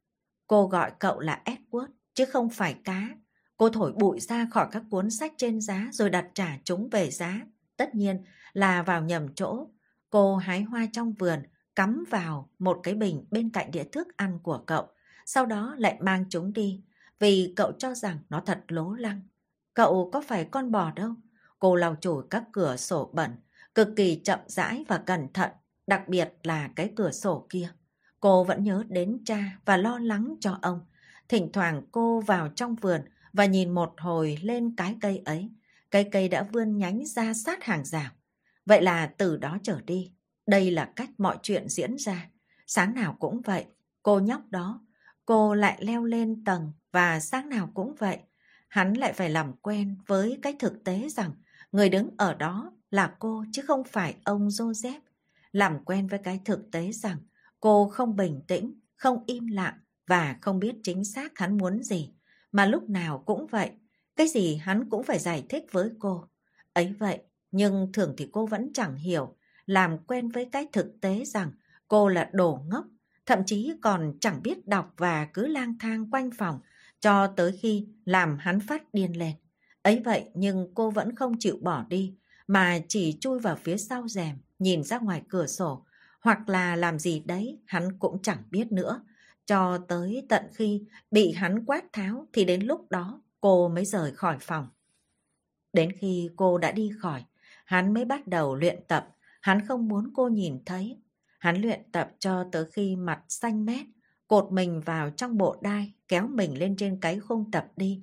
Cô gọi cậu là Edward chứ không phải cá. Cô thổi bụi ra khỏi các cuốn sách trên giá rồi đặt trả chúng về giá. Tất nhiên là vào nhầm chỗ. Cô hái hoa trong vườn, cắm vào một cái bình bên cạnh đĩa thức ăn của cậu. Sau đó lại mang chúng đi, vì cậu cho rằng nó thật lố lăng. Cậu có phải con bò đâu. Cô lau chùi các cửa sổ bẩn, cực kỳ chậm rãi và cẩn thận, đặc biệt là cái cửa sổ kia. Cô vẫn nhớ đến cha và lo lắng cho ông. Thỉnh thoảng cô vào trong vườn và nhìn một hồi lên cái cây ấy. Cái cây đã vươn nhánh ra sát hàng rào. Vậy là từ đó trở đi, đây là cách mọi chuyện diễn ra. Sáng nào cũng vậy, cô nhóc đó, cô lại leo lên tầng và sáng nào cũng vậy. Hắn lại phải làm quen với cái thực tế rằng người đứng ở đó là cô chứ không phải ông Joseph. Làm quen với cái thực tế rằng cô không bình tĩnh, không im lặng và không biết chính xác hắn muốn gì. Mà lúc nào cũng vậy, Cái gì hắn cũng phải giải thích với cô. Ấy vậy, nhưng thường thì cô vẫn chẳng hiểu, làm quen với cái thực tế rằng cô là đồ ngốc, thậm chí còn chẳng biết đọc và cứ lang thang quanh phòng, cho tới khi làm hắn phát điên lên. Ấy vậy nhưng cô vẫn không chịu bỏ đi, mà chỉ chui vào phía sau rèm, nhìn ra ngoài cửa sổ, hoặc là làm gì đấy hắn cũng chẳng biết nữa. Cho tới tận khi bị hắn quát tháo thì đến lúc đó cô mới rời khỏi phòng. Đến khi cô đã đi khỏi, hắn mới bắt đầu luyện tập. Hắn không muốn cô nhìn thấy. Hắn luyện tập cho tới khi mặt xanh mét, cột mình vào trong bộ đai, kéo mình lên trên cái khung tập đi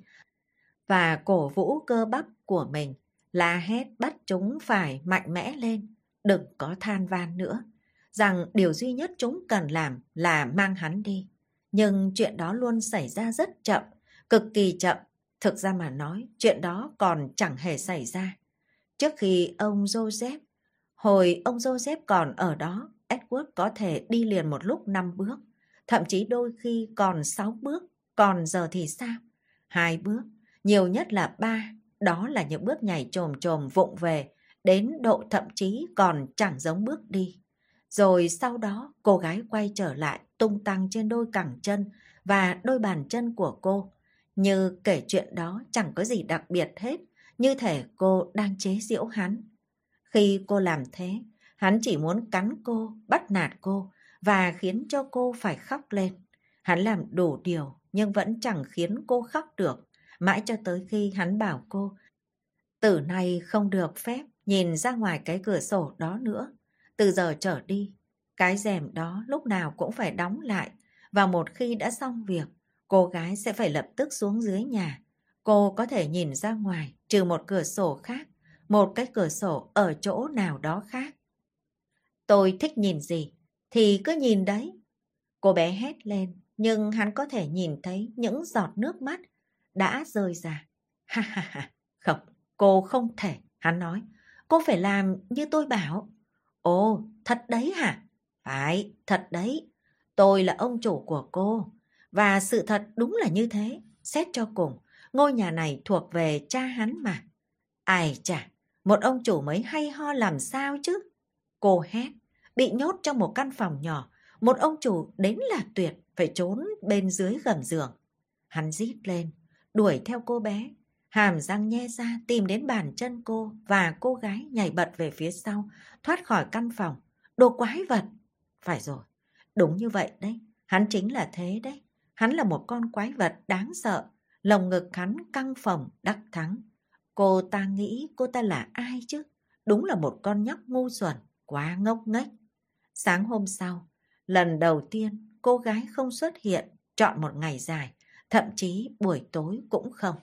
và cổ vũ cơ bắp của mình, la hét bắt chúng phải mạnh mẽ lên, đừng có than van nữa, rằng điều duy nhất chúng cần làm là mang hắn đi. Nhưng chuyện đó luôn xảy ra rất chậm, cực kỳ chậm. Thực ra mà nói, chuyện đó còn chẳng hề xảy ra. Trước khi ông Joseph, hồi ông Joseph còn ở đó, Edward có thể đi liền một lúc năm bước, thậm chí đôi khi còn sáu bước, còn giờ thì sao? Hai bước, nhiều nhất là ba, đó là những bước nhảy chồm chồm vụng về, đến độ thậm chí còn chẳng giống bước đi. Rồi sau đó cô gái quay trở lại tung tăng trên đôi cẳng chân và đôi bàn chân của cô. Như kể chuyện đó chẳng có gì đặc biệt hết, như thể cô đang chế giễu hắn. Khi cô làm thế, hắn chỉ muốn cắn cô, bắt nạt cô và khiến cho cô phải khóc lên. Hắn làm đủ điều nhưng vẫn chẳng khiến cô khóc được, mãi cho tới khi hắn bảo cô từ nay không được phép nhìn ra ngoài cái cửa sổ đó nữa. Từ giờ trở đi, cái rèm đó lúc nào cũng phải đóng lại, và một khi đã xong việc, cô gái sẽ phải lập tức xuống dưới nhà. Cô có thể nhìn ra ngoài trừ một cửa sổ khác, một cái cửa sổ ở chỗ nào đó khác. Tôi thích nhìn gì thì cứ nhìn đấy. Cô bé hét lên, nhưng hắn có thể nhìn thấy những giọt nước mắt đã rơi ra. Ha ha ha, không, cô không thể, hắn nói. Cô phải làm như tôi bảo. Ồ, thật đấy hả? Phải, thật đấy. Tôi là ông chủ của cô. Và sự thật đúng là như thế. Xét cho cùng, ngôi nhà này thuộc về cha hắn mà. Ai chà, một ông chủ mới hay ho làm sao chứ? Cô hét, bị nhốt trong một căn phòng nhỏ. Một ông chủ đến là tuyệt, phải trốn bên dưới gầm giường. Hắn rít lên, đuổi theo cô bé. Hàm răng nhe ra tìm đến bàn chân cô và cô gái nhảy bật về phía sau, thoát khỏi căn phòng. Đồ quái vật! Phải rồi, đúng như vậy đấy. Hắn chính là thế đấy. Hắn là một con quái vật đáng sợ. Lồng ngực hắn căng phồng đắc thắng. Cô ta nghĩ cô ta là ai chứ? Đúng là một con nhóc ngu xuẩn, quá ngốc nghếch. Sáng hôm sau, lần đầu tiên cô gái không xuất hiện trọn một ngày dài, thậm chí buổi tối cũng không.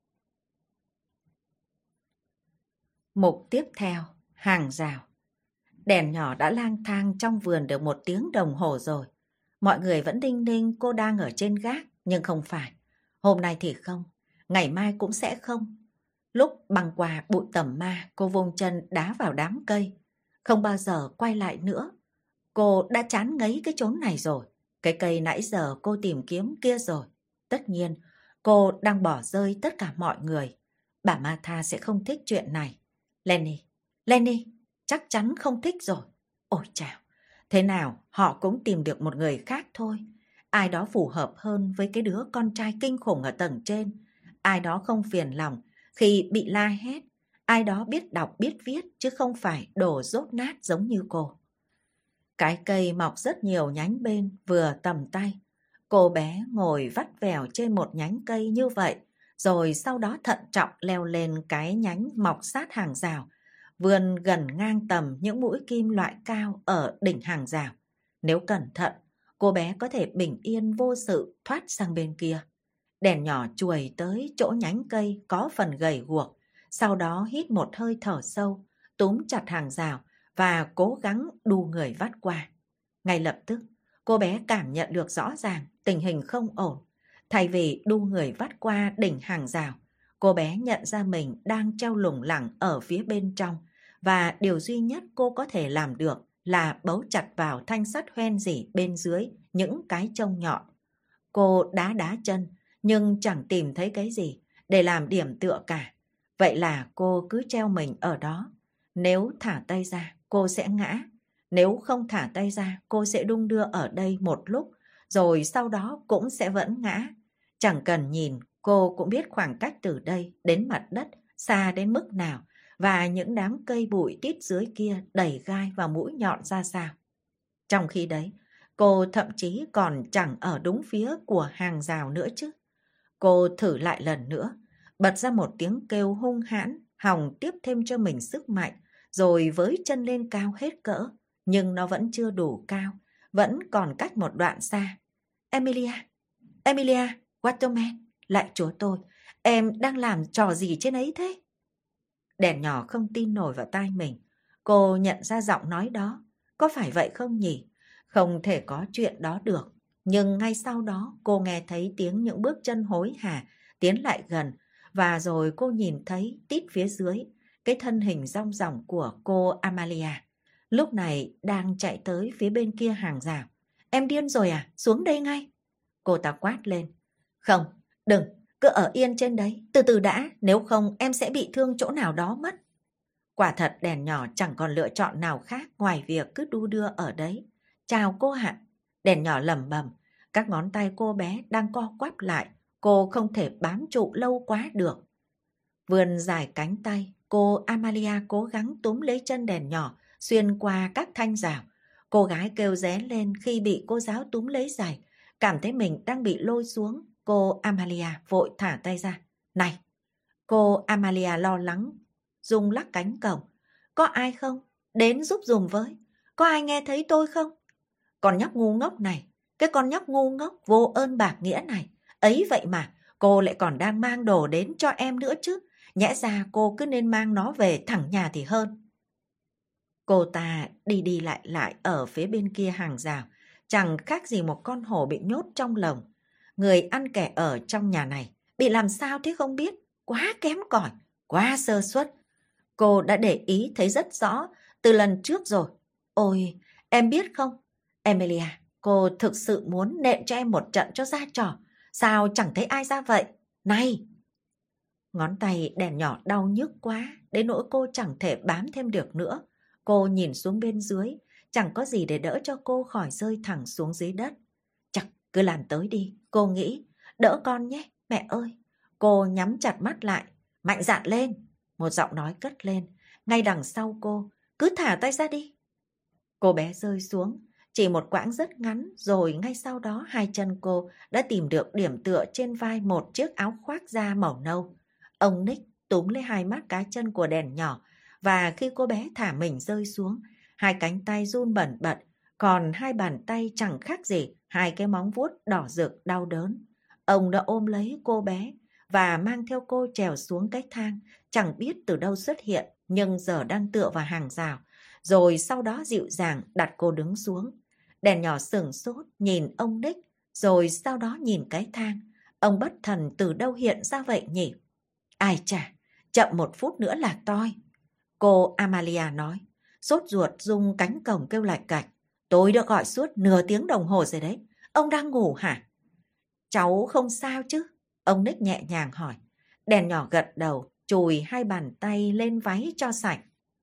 Mục tiếp theo, hàng rào. Đèn nhỏ đã lang thang trong vườn được một tiếng đồng hồ rồi. Mọi người vẫn đinh ninh cô đang ở trên gác, nhưng không phải. Hôm nay thì không, ngày mai cũng sẽ không. Lúc băng qua bụi tầm ma, cô vung chân đá vào đám cây. Không bao giờ quay lại nữa. Cô đã chán ngấy cái chốn này rồi. Cái cây nãy giờ cô tìm kiếm kia rồi. Tất nhiên, cô đang bỏ rơi tất cả mọi người. Bà Martha sẽ không thích chuyện này. Lenny, Lenny, chắc chắn không thích rồi. Ôi chào, thế nào họ cũng tìm được một người khác thôi. Ai đó phù hợp hơn với cái đứa con trai kinh khủng ở tầng trên. Ai đó không phiền lòng khi bị la hét. Ai đó biết đọc biết viết chứ không phải đồ dốt nát giống như cô. Cái cây mọc rất nhiều nhánh bên vừa tầm tay. Cô bé ngồi vắt vẻo trên một nhánh cây như vậy, rồi sau đó thận trọng leo lên cái nhánh mọc sát hàng rào, vươn gần ngang tầm những mũi kim loại cao ở đỉnh hàng rào. Nếu cẩn thận, cô bé có thể bình yên vô sự thoát sang bên kia. Đèn nhỏ chuồi tới chỗ nhánh cây có phần gầy guộc, sau đó hít một hơi thở sâu, túm chặt hàng rào và cố gắng đu người vắt qua. Ngay lập tức, cô bé cảm nhận được rõ ràng tình hình không ổn. Thay vì đu người vắt qua đỉnh hàng rào, cô bé nhận ra mình đang treo lủng lẳng ở phía bên trong, và điều duy nhất cô có thể làm được là bấu chặt vào thanh sắt hoen rỉ bên dưới những cái chông nhọn. Cô đá đá chân nhưng chẳng tìm thấy cái gì, để làm điểm tựa cả. Vậy là cô cứ treo mình ở đó. Nếu thả tay ra, cô sẽ ngã. Nếu không thả tay ra, cô sẽ đung đưa ở đây một lúc, rồi sau đó cũng sẽ vẫn ngã. Chẳng cần nhìn, cô cũng biết khoảng cách từ đây đến mặt đất xa đến mức nào, và những đám cây bụi tít dưới kia đầy gai và mũi nhọn ra sao. Trong khi đấy, cô thậm chí còn chẳng ở đúng phía của hàng rào nữa chứ. Cô thử lại lần nữa, bật ra một tiếng kêu hung hãn, hòng tiếp thêm cho mình sức mạnh, rồi với chân lên cao hết cỡ. Nhưng nó vẫn chưa đủ cao, vẫn còn cách một đoạn xa. Emilia, Emilia, Waterman, lại chúa tôi, em đang làm trò gì trên ấy thế? Đèn nhỏ không tin nổi vào tai mình. Cô nhận ra giọng nói đó. Có phải vậy không nhỉ? Không thể có chuyện đó được. Nhưng ngay sau đó cô nghe thấy tiếng những bước chân hối hả tiến lại gần, và rồi cô nhìn thấy tít phía dưới cái thân hình rong ròng của cô Amalia. Lúc này đang chạy tới phía bên kia hàng rào. Em điên rồi à? Xuống đây ngay! Cô ta quát lên. Không, đừng, cứ ở yên trên đấy, từ từ đã, nếu không em sẽ bị thương chỗ nào đó mất. Quả thật đèn nhỏ chẳng còn lựa chọn nào khác ngoài việc cứ đu đưa ở đấy. Chào cô ạ. Đèn nhỏ lẩm bẩm, các ngón tay cô bé đang co quắp lại, cô không thể bám trụ lâu quá được. Vươn dài cánh tay, cô Amalia cố gắng túm lấy chân đèn nhỏ xuyên qua các thanh rào. Cô gái kêu ré lên khi bị cô giáo túm lấy giày, cảm thấy mình đang bị lôi xuống. Cô Amalia vội thả tay ra. Này! Cô Amalia lo lắng, rung lắc cánh cổng. Có ai không? Đến giúp dùm với. Có ai nghe thấy tôi không? Con nhóc ngu ngốc này, cái con nhóc ngu ngốc vô ơn bạc nghĩa này. Ấy vậy mà, cô lại còn đang mang đồ đến cho em nữa chứ. Nhẽ ra cô cứ nên mang nó về thẳng nhà thì hơn. Cô ta đi đi lại lại ở phía bên kia hàng rào, chẳng khác gì một con hổ bị nhốt trong lồng. Người ăn kẻ ở trong nhà này bị làm sao thế không biết, quá kém cỏi, quá sơ suất. Cô đã để ý thấy rất rõ từ lần trước rồi. Ôi, em biết không, Emilia, cô thực sự muốn nện cho em một trận cho ra trò. Sao chẳng thấy ai ra vậy? Này! Ngón tay đèn nhỏ đau nhức quá, đến nỗi cô chẳng thể bám thêm được nữa. Cô nhìn xuống bên dưới, chẳng có gì để đỡ cho cô khỏi rơi thẳng xuống dưới đất. Chắc cứ làm tới đi, cô nghĩ. Đỡ con nhé, mẹ ơi. Cô nhắm chặt mắt lại. Mạnh dạn lên! Một giọng nói cất lên, ngay đằng sau cô. Cứ thả tay ra đi! Cô bé rơi xuống, chỉ một quãng rất ngắn, rồi ngay sau đó hai chân cô đã tìm được điểm tựa trên vai một chiếc áo khoác da màu nâu. Ông Nick túm lấy hai mắt cá chân của đèn nhỏ, và khi cô bé thả mình rơi xuống, hai cánh tay run bẩn bật, còn hai bàn tay chẳng khác gì hai cái móng vuốt đỏ rực đau đớn. Ông đã ôm lấy cô bé và mang theo cô trèo xuống cái thang, chẳng biết từ đâu xuất hiện, nhưng giờ đang tựa vào hàng rào, rồi sau đó dịu dàng đặt cô đứng xuống. Đèn nhỏ sửng sốt nhìn ông Nick, rồi sau đó nhìn cái thang. Ông bất thần từ đâu hiện ra vậy nhỉ? Ai chà, chậm một phút nữa là toi. Cô Amalia nói, sốt ruột rung cánh cổng kêu lạch cạch. Tôi đã gọi suốt nửa tiếng đồng hồ rồi đấy. Ông đang ngủ hả? Cháu không sao chứ? Ông Nick nhẹ nhàng hỏi. Đèn nhỏ gật đầu, chùi hai bàn tay lên váy cho sạch.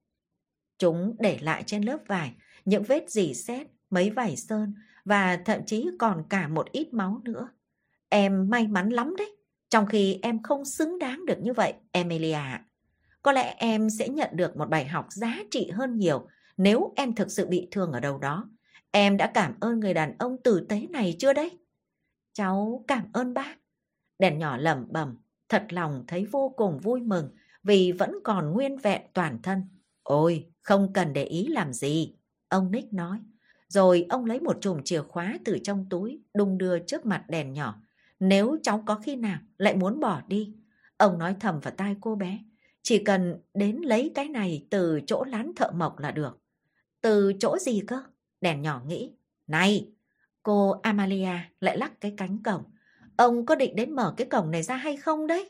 Chúng để lại trên lớp vải những vết rỉ sét, mấy vải sơn và thậm chí còn cả một ít máu nữa. Em may mắn lắm đấy, trong khi em không xứng đáng được như vậy, Emilia. Có lẽ em sẽ nhận được một bài học giá trị hơn nhiều nếu em thực sự bị thương ở đâu đó. Em đã cảm ơn người đàn ông tử tế này chưa đấy? Cháu cảm ơn bác. Đèn nhỏ lẩm bẩm, thật lòng thấy vô cùng vui mừng vì vẫn còn nguyên vẹn toàn thân. Ôi, không cần để ý làm gì, ông Nick nói. Rồi ông lấy một chùm chìa khóa từ trong túi, đung đưa trước mặt đèn nhỏ. Nếu cháu có khi nào lại muốn bỏ đi, ông nói thầm vào tai cô bé, chỉ cần đến lấy cái này từ chỗ lán thợ mộc là được. Từ chỗ gì cơ? Đèn nhỏ nghĩ. Này! Cô Amalia lại lắc cái cánh cổng. Ông có định đến mở cái cổng này ra hay không đấy?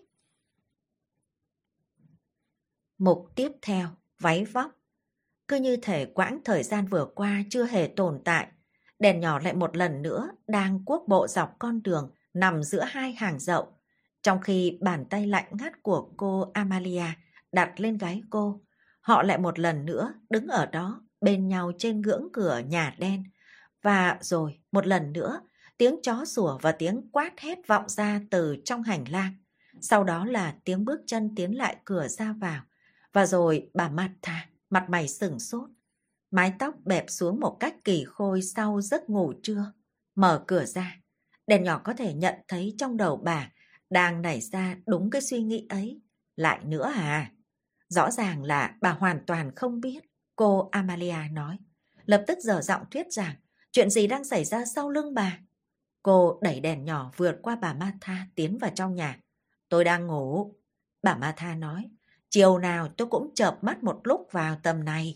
Mục tiếp theo, váy vóc. Cứ như thể quãng thời gian vừa qua chưa hề tồn tại. Đèn nhỏ lại một lần nữa đang cuốc bộ dọc con đường nằm giữa hai hàng dậu. Trong khi bàn tay lạnh ngắt của cô Amalia đặt lên gáy cô, họ lại một lần nữa đứng ở đó bên nhau trên ngưỡng cửa nhà đen. Và rồi một lần nữa, tiếng chó sủa và tiếng quát hét vọng ra từ trong hành lang. Sau đó là tiếng bước chân tiến lại cửa ra vào. Và rồi bà Martha, mặt mày sửng sốt, mái tóc bẹp xuống một cách kỳ khôi sau giấc ngủ trưa. Mở cửa ra, đèn nhỏ có thể nhận thấy trong đầu bà đang nảy ra đúng cái suy nghĩ ấy. Lại nữa à? Rõ ràng là bà hoàn toàn không biết, cô Amalia nói. Lập tức dở giọng thuyết giảng, chuyện gì đang xảy ra sau lưng bà? Cô đẩy đèn nhỏ vượt qua bà Martha tiến vào trong nhà. Tôi đang ngủ. Bà Martha nói, chiều nào tôi cũng chợp mắt một lúc vào tầm này.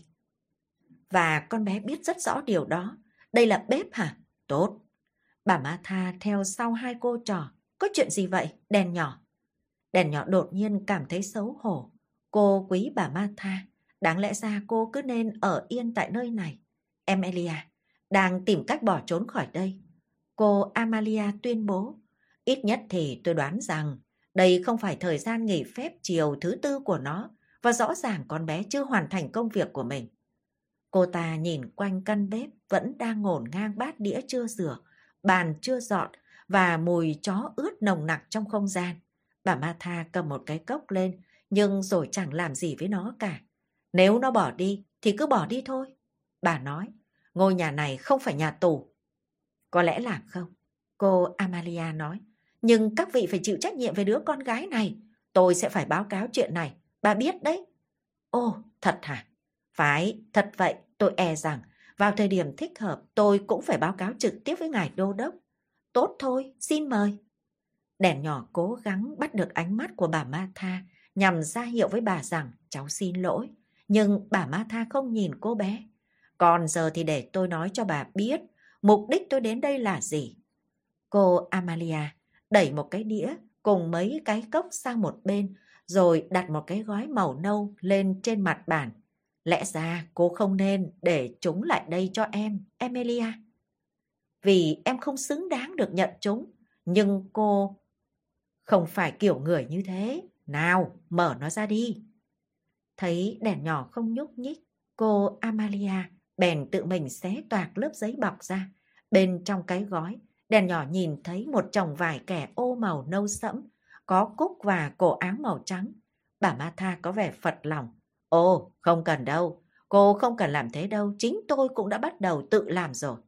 Và con bé biết rất rõ điều đó. Đây là bếp hả? Tốt. Bà Martha theo sau hai cô trò. Có chuyện gì vậy, đèn nhỏ? Đèn nhỏ đột nhiên cảm thấy xấu hổ. Cô quý bà Martha. Đáng lẽ ra cô cứ nên ở yên tại nơi này. Emilia đang tìm cách bỏ trốn khỏi đây. Cô Amalia tuyên bố. Ít nhất thì tôi đoán rằng đây không phải thời gian nghỉ phép chiều thứ tư của nó. Và rõ ràng con bé chưa hoàn thành công việc của mình. Cô ta nhìn quanh căn bếp vẫn đang ngổn ngang bát đĩa chưa rửa, bàn chưa dọn và mùi chó ướt nồng nặc trong không gian. Bà Martha cầm một cái cốc lên nhưng rồi chẳng làm gì với nó cả. Nếu nó bỏ đi thì cứ bỏ đi thôi. Bà nói, ngôi nhà này không phải nhà tù. Có lẽ là không, cô Amalia nói. Nhưng các vị phải chịu trách nhiệm về đứa con gái này. Tôi sẽ phải báo cáo chuyện này, bà biết đấy. Ồ, thật hả? Phải, thật vậy, tôi e rằng vào thời điểm thích hợp tôi cũng phải báo cáo trực tiếp với ngài đô đốc. Tốt thôi, xin mời. Đèn nhỏ cố gắng bắt được ánh mắt của bà Martha nhằm ra hiệu với bà rằng cháu xin lỗi. Nhưng bà Martha không nhìn cô bé. Còn giờ thì để tôi nói cho bà biết mục đích tôi đến đây là gì. Cô Amalia đẩy một cái đĩa cùng mấy cái cốc sang một bên rồi đặt một cái gói màu nâu lên trên mặt bàn. Lẽ ra cô không nên để chúng lại đây cho em, Emilia. Vì em không xứng đáng được nhận chúng. Nhưng cô không phải kiểu người như thế. Nào, mở nó ra đi. Thấy đèn nhỏ không nhúc nhích, cô Amalia bèn tự mình xé toạc lớp giấy bọc ra. Bên trong cái gói, đèn nhỏ nhìn thấy một chồng vải kẻ ô màu nâu sẫm, có cúc và cổ áo màu trắng. Bà Martha có vẻ phật lòng. Ồ, không cần đâu. Cô không cần làm thế đâu. Chính tôi cũng đã bắt đầu tự làm rồi.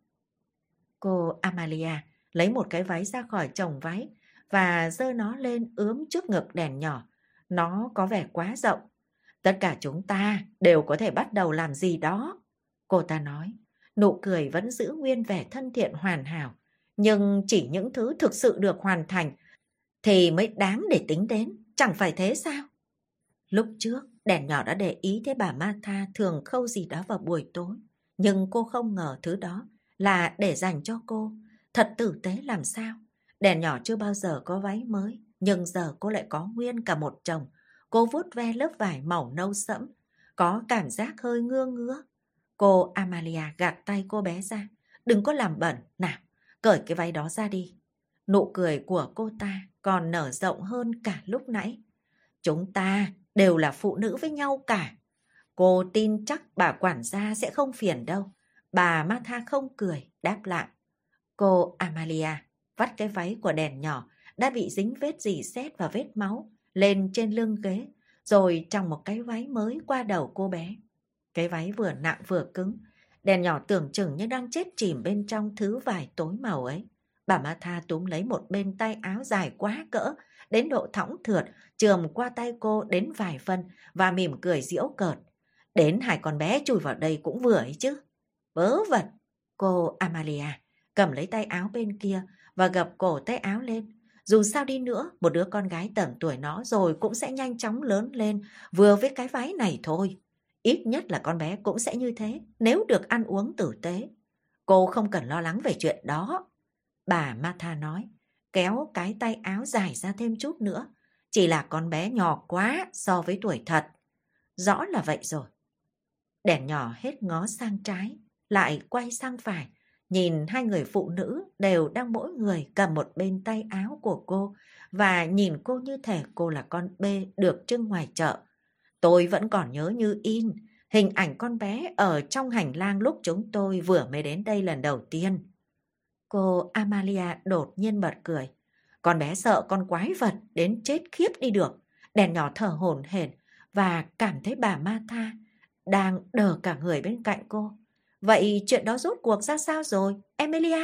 Cô Amalia lấy một cái váy ra khỏi chồng váy và giơ nó lên ướm trước ngực đèn nhỏ. Nó có vẻ quá rộng. Tất cả chúng ta đều có thể bắt đầu làm gì đó. Cô ta nói, nụ cười vẫn giữ nguyên vẻ thân thiện hoàn hảo. Nhưng chỉ những thứ thực sự được hoàn thành thì mới đáng để tính đến. Chẳng phải thế sao? Lúc trước, đèn nhỏ đã để ý thấy bà Martha thường khâu gì đó vào buổi tối. Nhưng cô không ngờ thứ đó là để dành cho cô. Thật tử tế làm sao? Đèn nhỏ chưa bao giờ có váy mới, nhưng giờ cô lại có nguyên cả một chồng. Cô vuốt ve lớp vải màu nâu sẫm, có cảm giác hơi ngưa ngứa. Cô Amalia gạt tay cô bé ra. Đừng có làm bẩn, nào, cởi cái váy đó ra đi. Nụ cười của cô ta còn nở rộng hơn cả lúc nãy. Chúng ta đều là phụ nữ với nhau cả. Cô tin chắc bà quản gia sẽ không phiền đâu. Bà Martha không cười, đáp lại. Cô Amalia vắt cái váy của đèn nhỏ đã bị dính vết rỉ sét và vết máu lên trên lưng ghế, rồi tròng một cái váy mới qua đầu cô bé. Cái váy vừa nặng vừa cứng, đèn nhỏ tưởng chừng như đang chết chìm bên trong thứ vải tối màu ấy. Bà Martha túm lấy một bên tay áo dài quá cỡ, đến độ thõng thượt, chườm qua tay cô đến vài phân và mỉm cười giễu cợt. Đến hai con bé chui vào đây cũng vừa ấy chứ. Vớ vẩn. Cô Amalia cầm lấy tay áo bên kia và gập cổ tay áo lên. Dù sao đi nữa, một đứa con gái tầm tuổi nó rồi cũng sẽ nhanh chóng lớn lên vừa với cái váy này thôi. Ít nhất là con bé cũng sẽ như thế nếu được ăn uống tử tế. Cô không cần lo lắng về chuyện đó. Bà Martha nói, kéo cái tay áo dài ra thêm chút nữa. Chỉ là con bé nhỏ quá so với tuổi thật. Rõ là vậy rồi. Đèn nhỏ hết ngó sang trái, lại quay sang phải, nhìn hai người phụ nữ đều đang mỗi người cầm một bên tay áo của cô và nhìn cô như thể cô là con bê được trưng ngoài chợ. Tôi vẫn còn nhớ như in hình ảnh con bé ở trong hành lang lúc chúng tôi vừa mới đến đây lần đầu tiên. Cô Amalia đột nhiên bật cười. Con bé sợ con quái vật đến chết khiếp đi được. Đèn nhỏ thở hổn hển và cảm thấy bà Martha đang đờ cả người bên cạnh cô. Vậy chuyện đó rốt cuộc ra sao rồi, Emilia?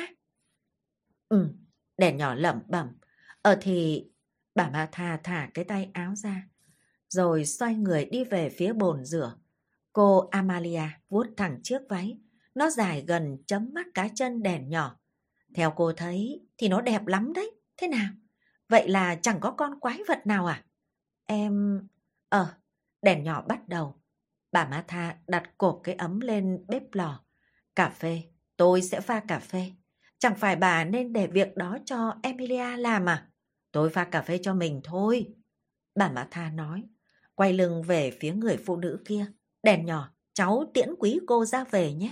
Ừ, đèn nhỏ lẩm bẩm. Ờ thì bà Martha thả cái tay áo ra, rồi xoay người đi về phía bồn rửa. Cô Amalia vuốt thẳng chiếc váy. Nó dài gần chấm mắt cá chân đèn nhỏ. Theo cô thấy thì nó đẹp lắm đấy. Thế nào? Vậy là chẳng có con quái vật nào à? Em... Ờ, đèn nhỏ bắt đầu. Bà Martha đặt cột cái ấm lên bếp lò. Cà phê, tôi sẽ pha cà phê. Chẳng phải bà nên để việc đó cho Emilia làm à? Tôi pha cà phê cho mình thôi. Bà Martha nói, quay lưng về phía người phụ nữ kia. Đèn nhỏ, cháu tiễn quý cô ra về nhé.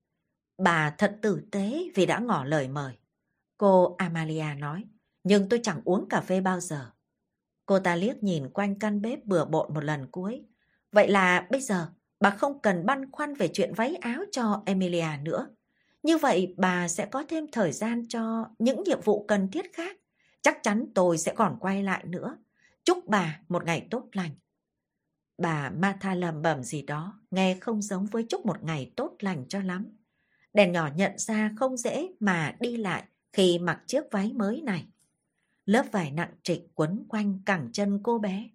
Bà thật tử tế vì đã ngỏ lời mời. Cô Amalia nói, nhưng tôi chẳng uống cà phê bao giờ. Cô ta liếc nhìn quanh căn bếp bừa bộn một lần cuối. Vậy là bây giờ bà không cần băn khoăn về chuyện váy áo cho Emilia nữa. Như vậy bà sẽ có thêm thời gian cho những nhiệm vụ cần thiết khác. Chắc chắn tôi sẽ còn quay lại nữa. Chúc bà một ngày tốt lành. Bà Martha lẩm bẩm gì đó, nghe không giống với chúc một ngày tốt lành cho lắm. Đèn nhỏ nhận ra không dễ mà đi lại khi mặc chiếc váy mới này. Lớp vải nặng trịch quấn quanh cẳng chân cô bé.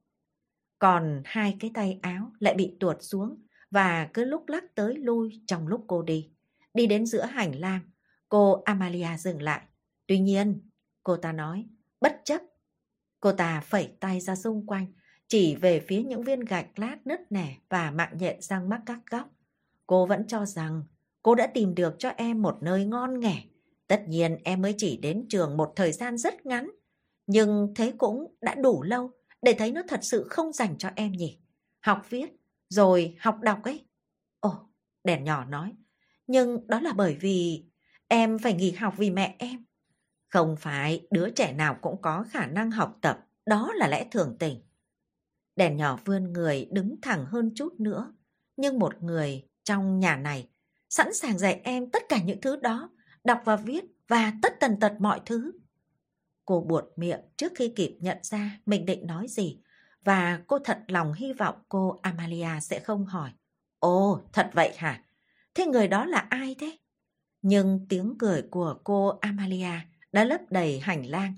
Còn hai cái tay áo lại bị tuột xuống và cứ lúc lắc tới lui trong lúc cô đi. Đi đến giữa hành lang, cô Amalia dừng lại. Tuy nhiên, cô ta nói, bất chấp. Cô ta phẩy tay ra xung quanh, chỉ về phía những viên gạch lát nứt nẻ và mạng nhện răng mắc các góc. Cô vẫn cho rằng cô đã tìm được cho em một nơi ngon nghẻ. Tất nhiên em mới chỉ đến trường một thời gian rất ngắn, nhưng thế cũng đã đủ lâu để thấy nó thật sự không dành cho em nhỉ. Học viết, rồi học đọc ấy. Ồ, đèn nhỏ nói, nhưng đó là bởi vì em phải nghỉ học vì mẹ em. Không phải đứa trẻ nào cũng có khả năng học tập, đó là lẽ thường tình. Đèn nhỏ vươn người đứng thẳng hơn chút nữa, nhưng một người trong nhà này sẵn sàng dạy em tất cả những thứ đó, đọc và viết và tất tần tật mọi thứ. Cô buột miệng trước khi kịp nhận ra mình định nói gì, và cô thật lòng hy vọng cô Amalia sẽ không hỏi. Ồ, thật vậy hả? Thế người đó là ai thế? Nhưng tiếng cười của cô Amalia đã lấp đầy hành lang.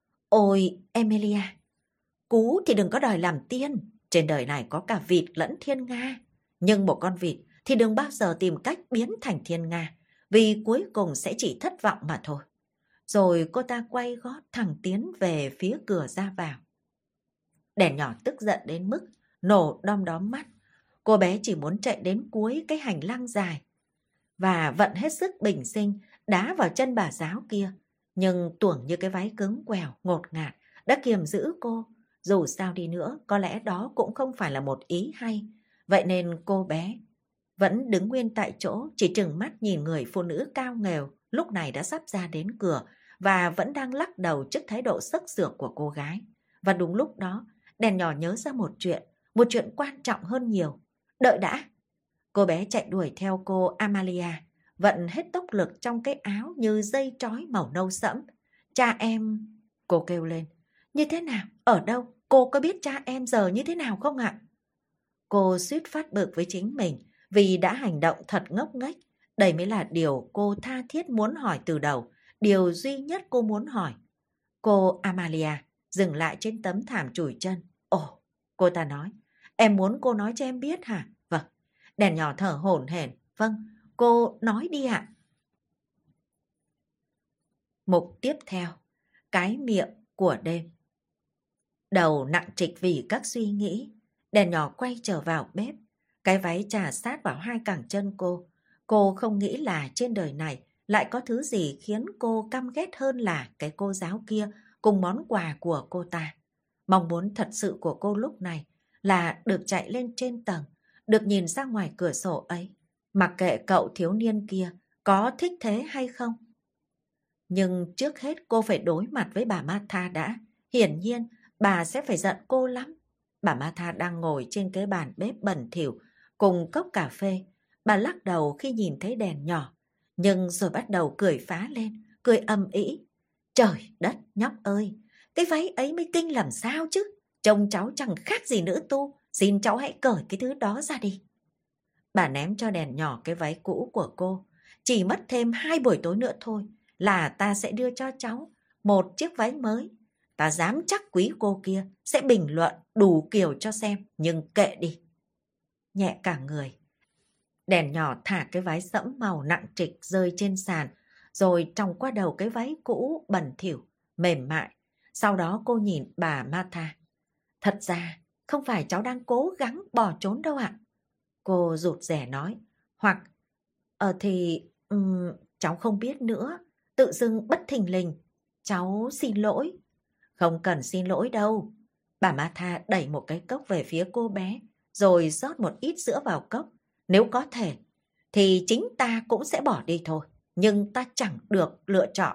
Ôi, Emilia, cú thì đừng có đòi làm tiên. Trên đời này có cả vịt lẫn thiên nga. Nhưng một con vịt thì đừng bao giờ tìm cách biến thành thiên nga, vì cuối cùng sẽ chỉ thất vọng mà thôi. Rồi cô ta quay gót thẳng tiến về phía cửa ra vào. Đèn nhỏ tức giận đến mức nổ đom đóm mắt. Cô bé chỉ muốn chạy đến cuối cái hành lang dài và vận hết sức bình sinh đá vào chân bà giáo kia. Nhưng tuồng như cái váy cứng quèo ngột ngạt đã kiềm giữ cô. Dù sao đi nữa, có lẽ đó cũng không phải là một ý hay. Vậy nên cô bé vẫn đứng nguyên tại chỗ, chỉ trừng mắt nhìn người phụ nữ cao nghèo lúc này đã sắp ra đến cửa và vẫn đang lắc đầu trước thái độ sức sược của cô gái. Và đúng lúc đó, đèn nhỏ nhớ ra một chuyện, một chuyện quan trọng hơn nhiều. Đợi đã! Cô bé chạy đuổi theo cô Amalia, vận hết tốc lực trong cái áo như dây trói màu nâu sẫm. Cha em... Cô kêu lên. Như thế nào? Ở đâu? Cô có biết cha em giờ như thế nào không ạ? Cô suýt phát bực với chính mình vì đã hành động thật ngốc nghếch. Đây mới là điều cô tha thiết muốn hỏi từ đầu, điều duy nhất cô muốn hỏi. Cô Amalia dừng lại trên tấm thảm chùi chân. Ồ, cô ta nói, em muốn cô nói cho em biết hả? Vâng. Đèn nhỏ thở hổn hển. Vâng, cô nói đi ạ. Mục tiếp theo, cái miệng của đêm. Đầu nặng trịch vì các suy nghĩ, đèn nhỏ quay trở vào bếp. Cái váy chà sát vào hai cẳng chân cô. Cô không nghĩ là trên đời này lại có thứ gì khiến cô căm ghét hơn là cái cô giáo kia cùng món quà của cô ta. Mong muốn thật sự của cô lúc này là được chạy lên trên tầng, được nhìn ra ngoài cửa sổ ấy. Mặc kệ cậu thiếu niên kia có thích thế hay không? Nhưng trước hết cô phải đối mặt với bà Martha đã. Hiển nhiên, bà sẽ phải giận cô lắm. Bà Martha đang ngồi trên cái bàn bếp bẩn thỉu cùng cốc cà phê. Bà lắc đầu khi nhìn thấy đèn nhỏ, nhưng rồi bắt đầu cười phá lên, cười ầm ĩ. Trời đất nhóc ơi, cái váy ấy mới kinh làm sao chứ? Trông cháu chẳng khác gì nữ tu, xin cháu hãy cởi cái thứ đó ra đi. Bà ném cho đèn nhỏ cái váy cũ của cô. Chỉ mất thêm hai buổi tối nữa thôi là ta sẽ đưa cho cháu một chiếc váy mới. Ta dám chắc quý cô kia sẽ bình luận đủ kiểu cho xem, nhưng kệ đi. Nhẹ cả người. Đèn nhỏ thả cái váy sẫm màu nặng trịch rơi trên sàn, rồi tròng qua đầu cái váy cũ bẩn thỉu, mềm mại. Sau đó cô nhìn bà Martha. Thật ra, không phải cháu đang cố gắng bỏ trốn đâu ạ. Cô rụt rè nói. Hoặc, ờ thì, um, cháu không biết nữa. Tự dưng bất thình lình. Cháu xin lỗi. Không cần xin lỗi đâu. Bà Martha đẩy một cái cốc về phía cô bé, rồi rót một ít sữa vào cốc. Nếu có thể, thì chính ta cũng sẽ bỏ đi thôi. Nhưng ta chẳng được lựa chọn.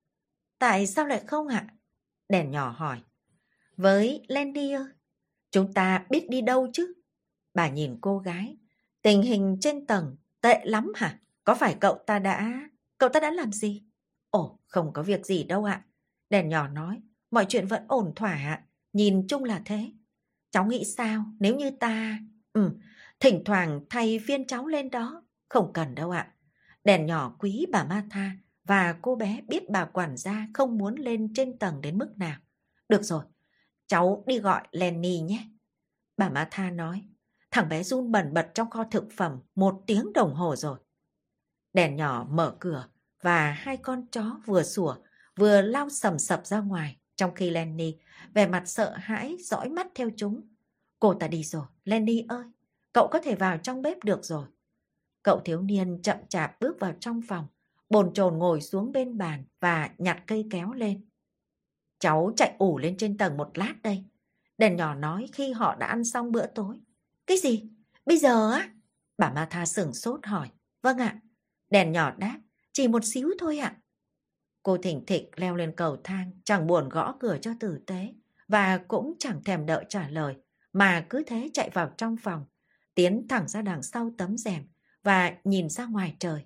Tại sao lại không ạ? Đèn nhỏ hỏi. Với Landy ơi, chúng ta biết đi đâu chứ? Bà nhìn cô gái. Tình hình trên tầng tệ lắm hả? Có phải cậu ta đã... Cậu ta đã làm gì? Ồ, không có việc gì đâu ạ. Đèn nhỏ nói. Mọi chuyện vẫn ổn thỏa ạ. Nhìn chung là thế. Cháu nghĩ sao nếu như ta... Ừ, thỉnh thoảng thay phiên cháu lên đó. Không cần đâu ạ. Đèn nhỏ quý bà Martha và cô bé biết bà quản gia không muốn lên trên tầng đến mức nào. Được rồi, cháu đi gọi Lenny nhé. Bà Martha nói. Thằng bé run bần bật trong kho thực phẩm một tiếng đồng hồ rồi. Đèn nhỏ mở cửa và hai con chó vừa sủa vừa lao sầm sập ra ngoài, trong khi Lenny vẻ mặt sợ hãi dõi mắt theo chúng. Cô ta đi rồi, Lenny ơi, cậu có thể vào trong bếp được rồi. Cậu thiếu niên chậm chạp bước vào trong phòng, bồn chồn ngồi xuống bên bàn và nhặt cây kéo lên. Cháu chạy ủ lên trên tầng một lát đây. Đèn nhỏ nói khi họ đã ăn xong bữa tối. Cái gì? Bây giờ á? Bà Martha sửng sốt hỏi. Vâng ạ. Đèn nhỏ đáp. Chỉ một xíu thôi ạ. Cô thỉnh thịch leo lên cầu thang, chẳng buồn gõ cửa cho tử tế, và cũng chẳng thèm đợi trả lời, mà cứ thế chạy vào trong phòng, tiến thẳng ra đằng sau tấm rèm và nhìn ra ngoài trời.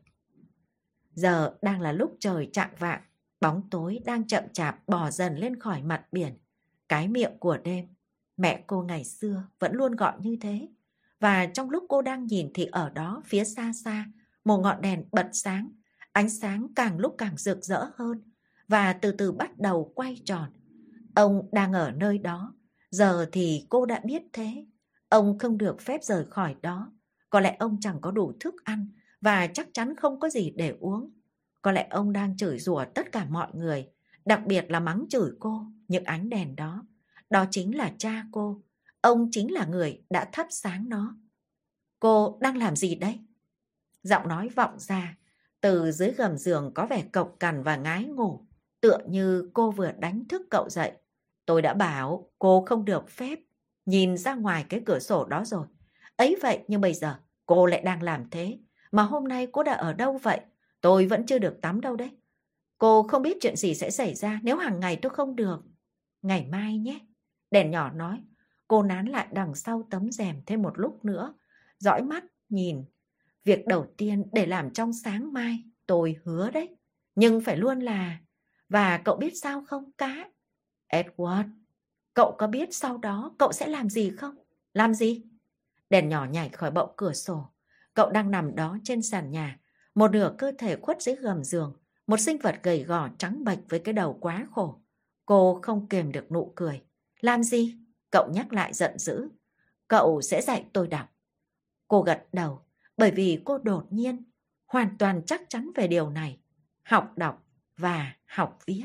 Giờ đang là lúc trời chạng vạng, bóng tối đang chậm chạp bò dần lên khỏi mặt biển, cái miệng của đêm. Mẹ cô ngày xưa vẫn luôn gọi như thế. Và trong lúc cô đang nhìn thì ở đó phía xa xa, một ngọn đèn bật sáng, ánh sáng càng lúc càng rực rỡ hơn và từ từ bắt đầu quay tròn. Ông đang ở nơi đó, giờ thì cô đã biết thế. Ông không được phép rời khỏi đó. Có lẽ ông chẳng có đủ thức ăn và chắc chắn không có gì để uống. Có lẽ ông đang chửi rủa tất cả mọi người, đặc biệt là mắng chửi cô, những ánh đèn đó. Đó chính là cha cô. Ông chính là người đã thắp sáng nó. Cô đang làm gì đấy? Giọng nói vọng ra. Từ dưới gầm giường có vẻ cộc cằn và ngái ngủ, tựa như cô vừa đánh thức cậu dậy. Tôi đã bảo cô không được phép nhìn ra ngoài cái cửa sổ đó rồi. Ấy vậy nhưng bây giờ cô lại đang làm thế. Mà hôm nay cô đã ở đâu vậy? Tôi vẫn chưa được tắm đâu đấy. Cô không biết chuyện gì sẽ xảy ra nếu hàng ngày tôi không được. Ngày mai nhé. Đèn nhỏ nói. Cô nán lại đằng sau tấm rèm thêm một lúc nữa, dõi mắt nhìn. Việc đầu tiên để làm trong sáng mai, tôi hứa đấy. Nhưng phải luôn là... Và cậu biết sao không cá? Edward, cậu có biết sau đó cậu sẽ làm gì không? Làm gì? Đèn nhỏ nhảy khỏi bậu cửa sổ. Cậu đang nằm đó trên sàn nhà, một nửa cơ thể khuất dưới gầm giường, một sinh vật gầy gò trắng bệch với cái đầu quá khổ. Cô không kềm được nụ cười. Làm gì? Cậu nhắc lại giận dữ. Cậu sẽ dạy tôi đọc. Cô gật đầu, bởi vì cô đột nhiên, hoàn toàn chắc chắn về điều này. Học đọc và học viết.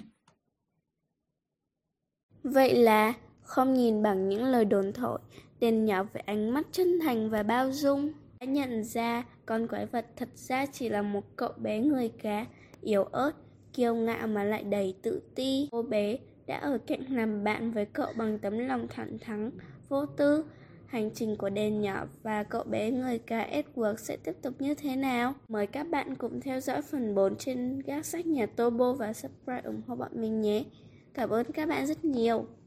Vậy là không nhìn bằng những lời đồn thổi, đèn nhỏ với ánh mắt chân thành và bao dung đã nhận ra con quái vật thật ra chỉ là một cậu bé người cá, yếu ớt, kiêu ngạo mà lại đầy tự ti. Cô bé đã ở cạnh làm bạn với cậu bằng tấm lòng thẳng thắn, vô tư, hành trình của đèn nhỏ và cậu bé người ca Edward sẽ tiếp tục như thế nào. Mời các bạn cùng theo dõi phần bốn trên gác sách nhà Tobo và subscribe ủng hộ bọn mình nhé. Cảm ơn các bạn rất nhiều.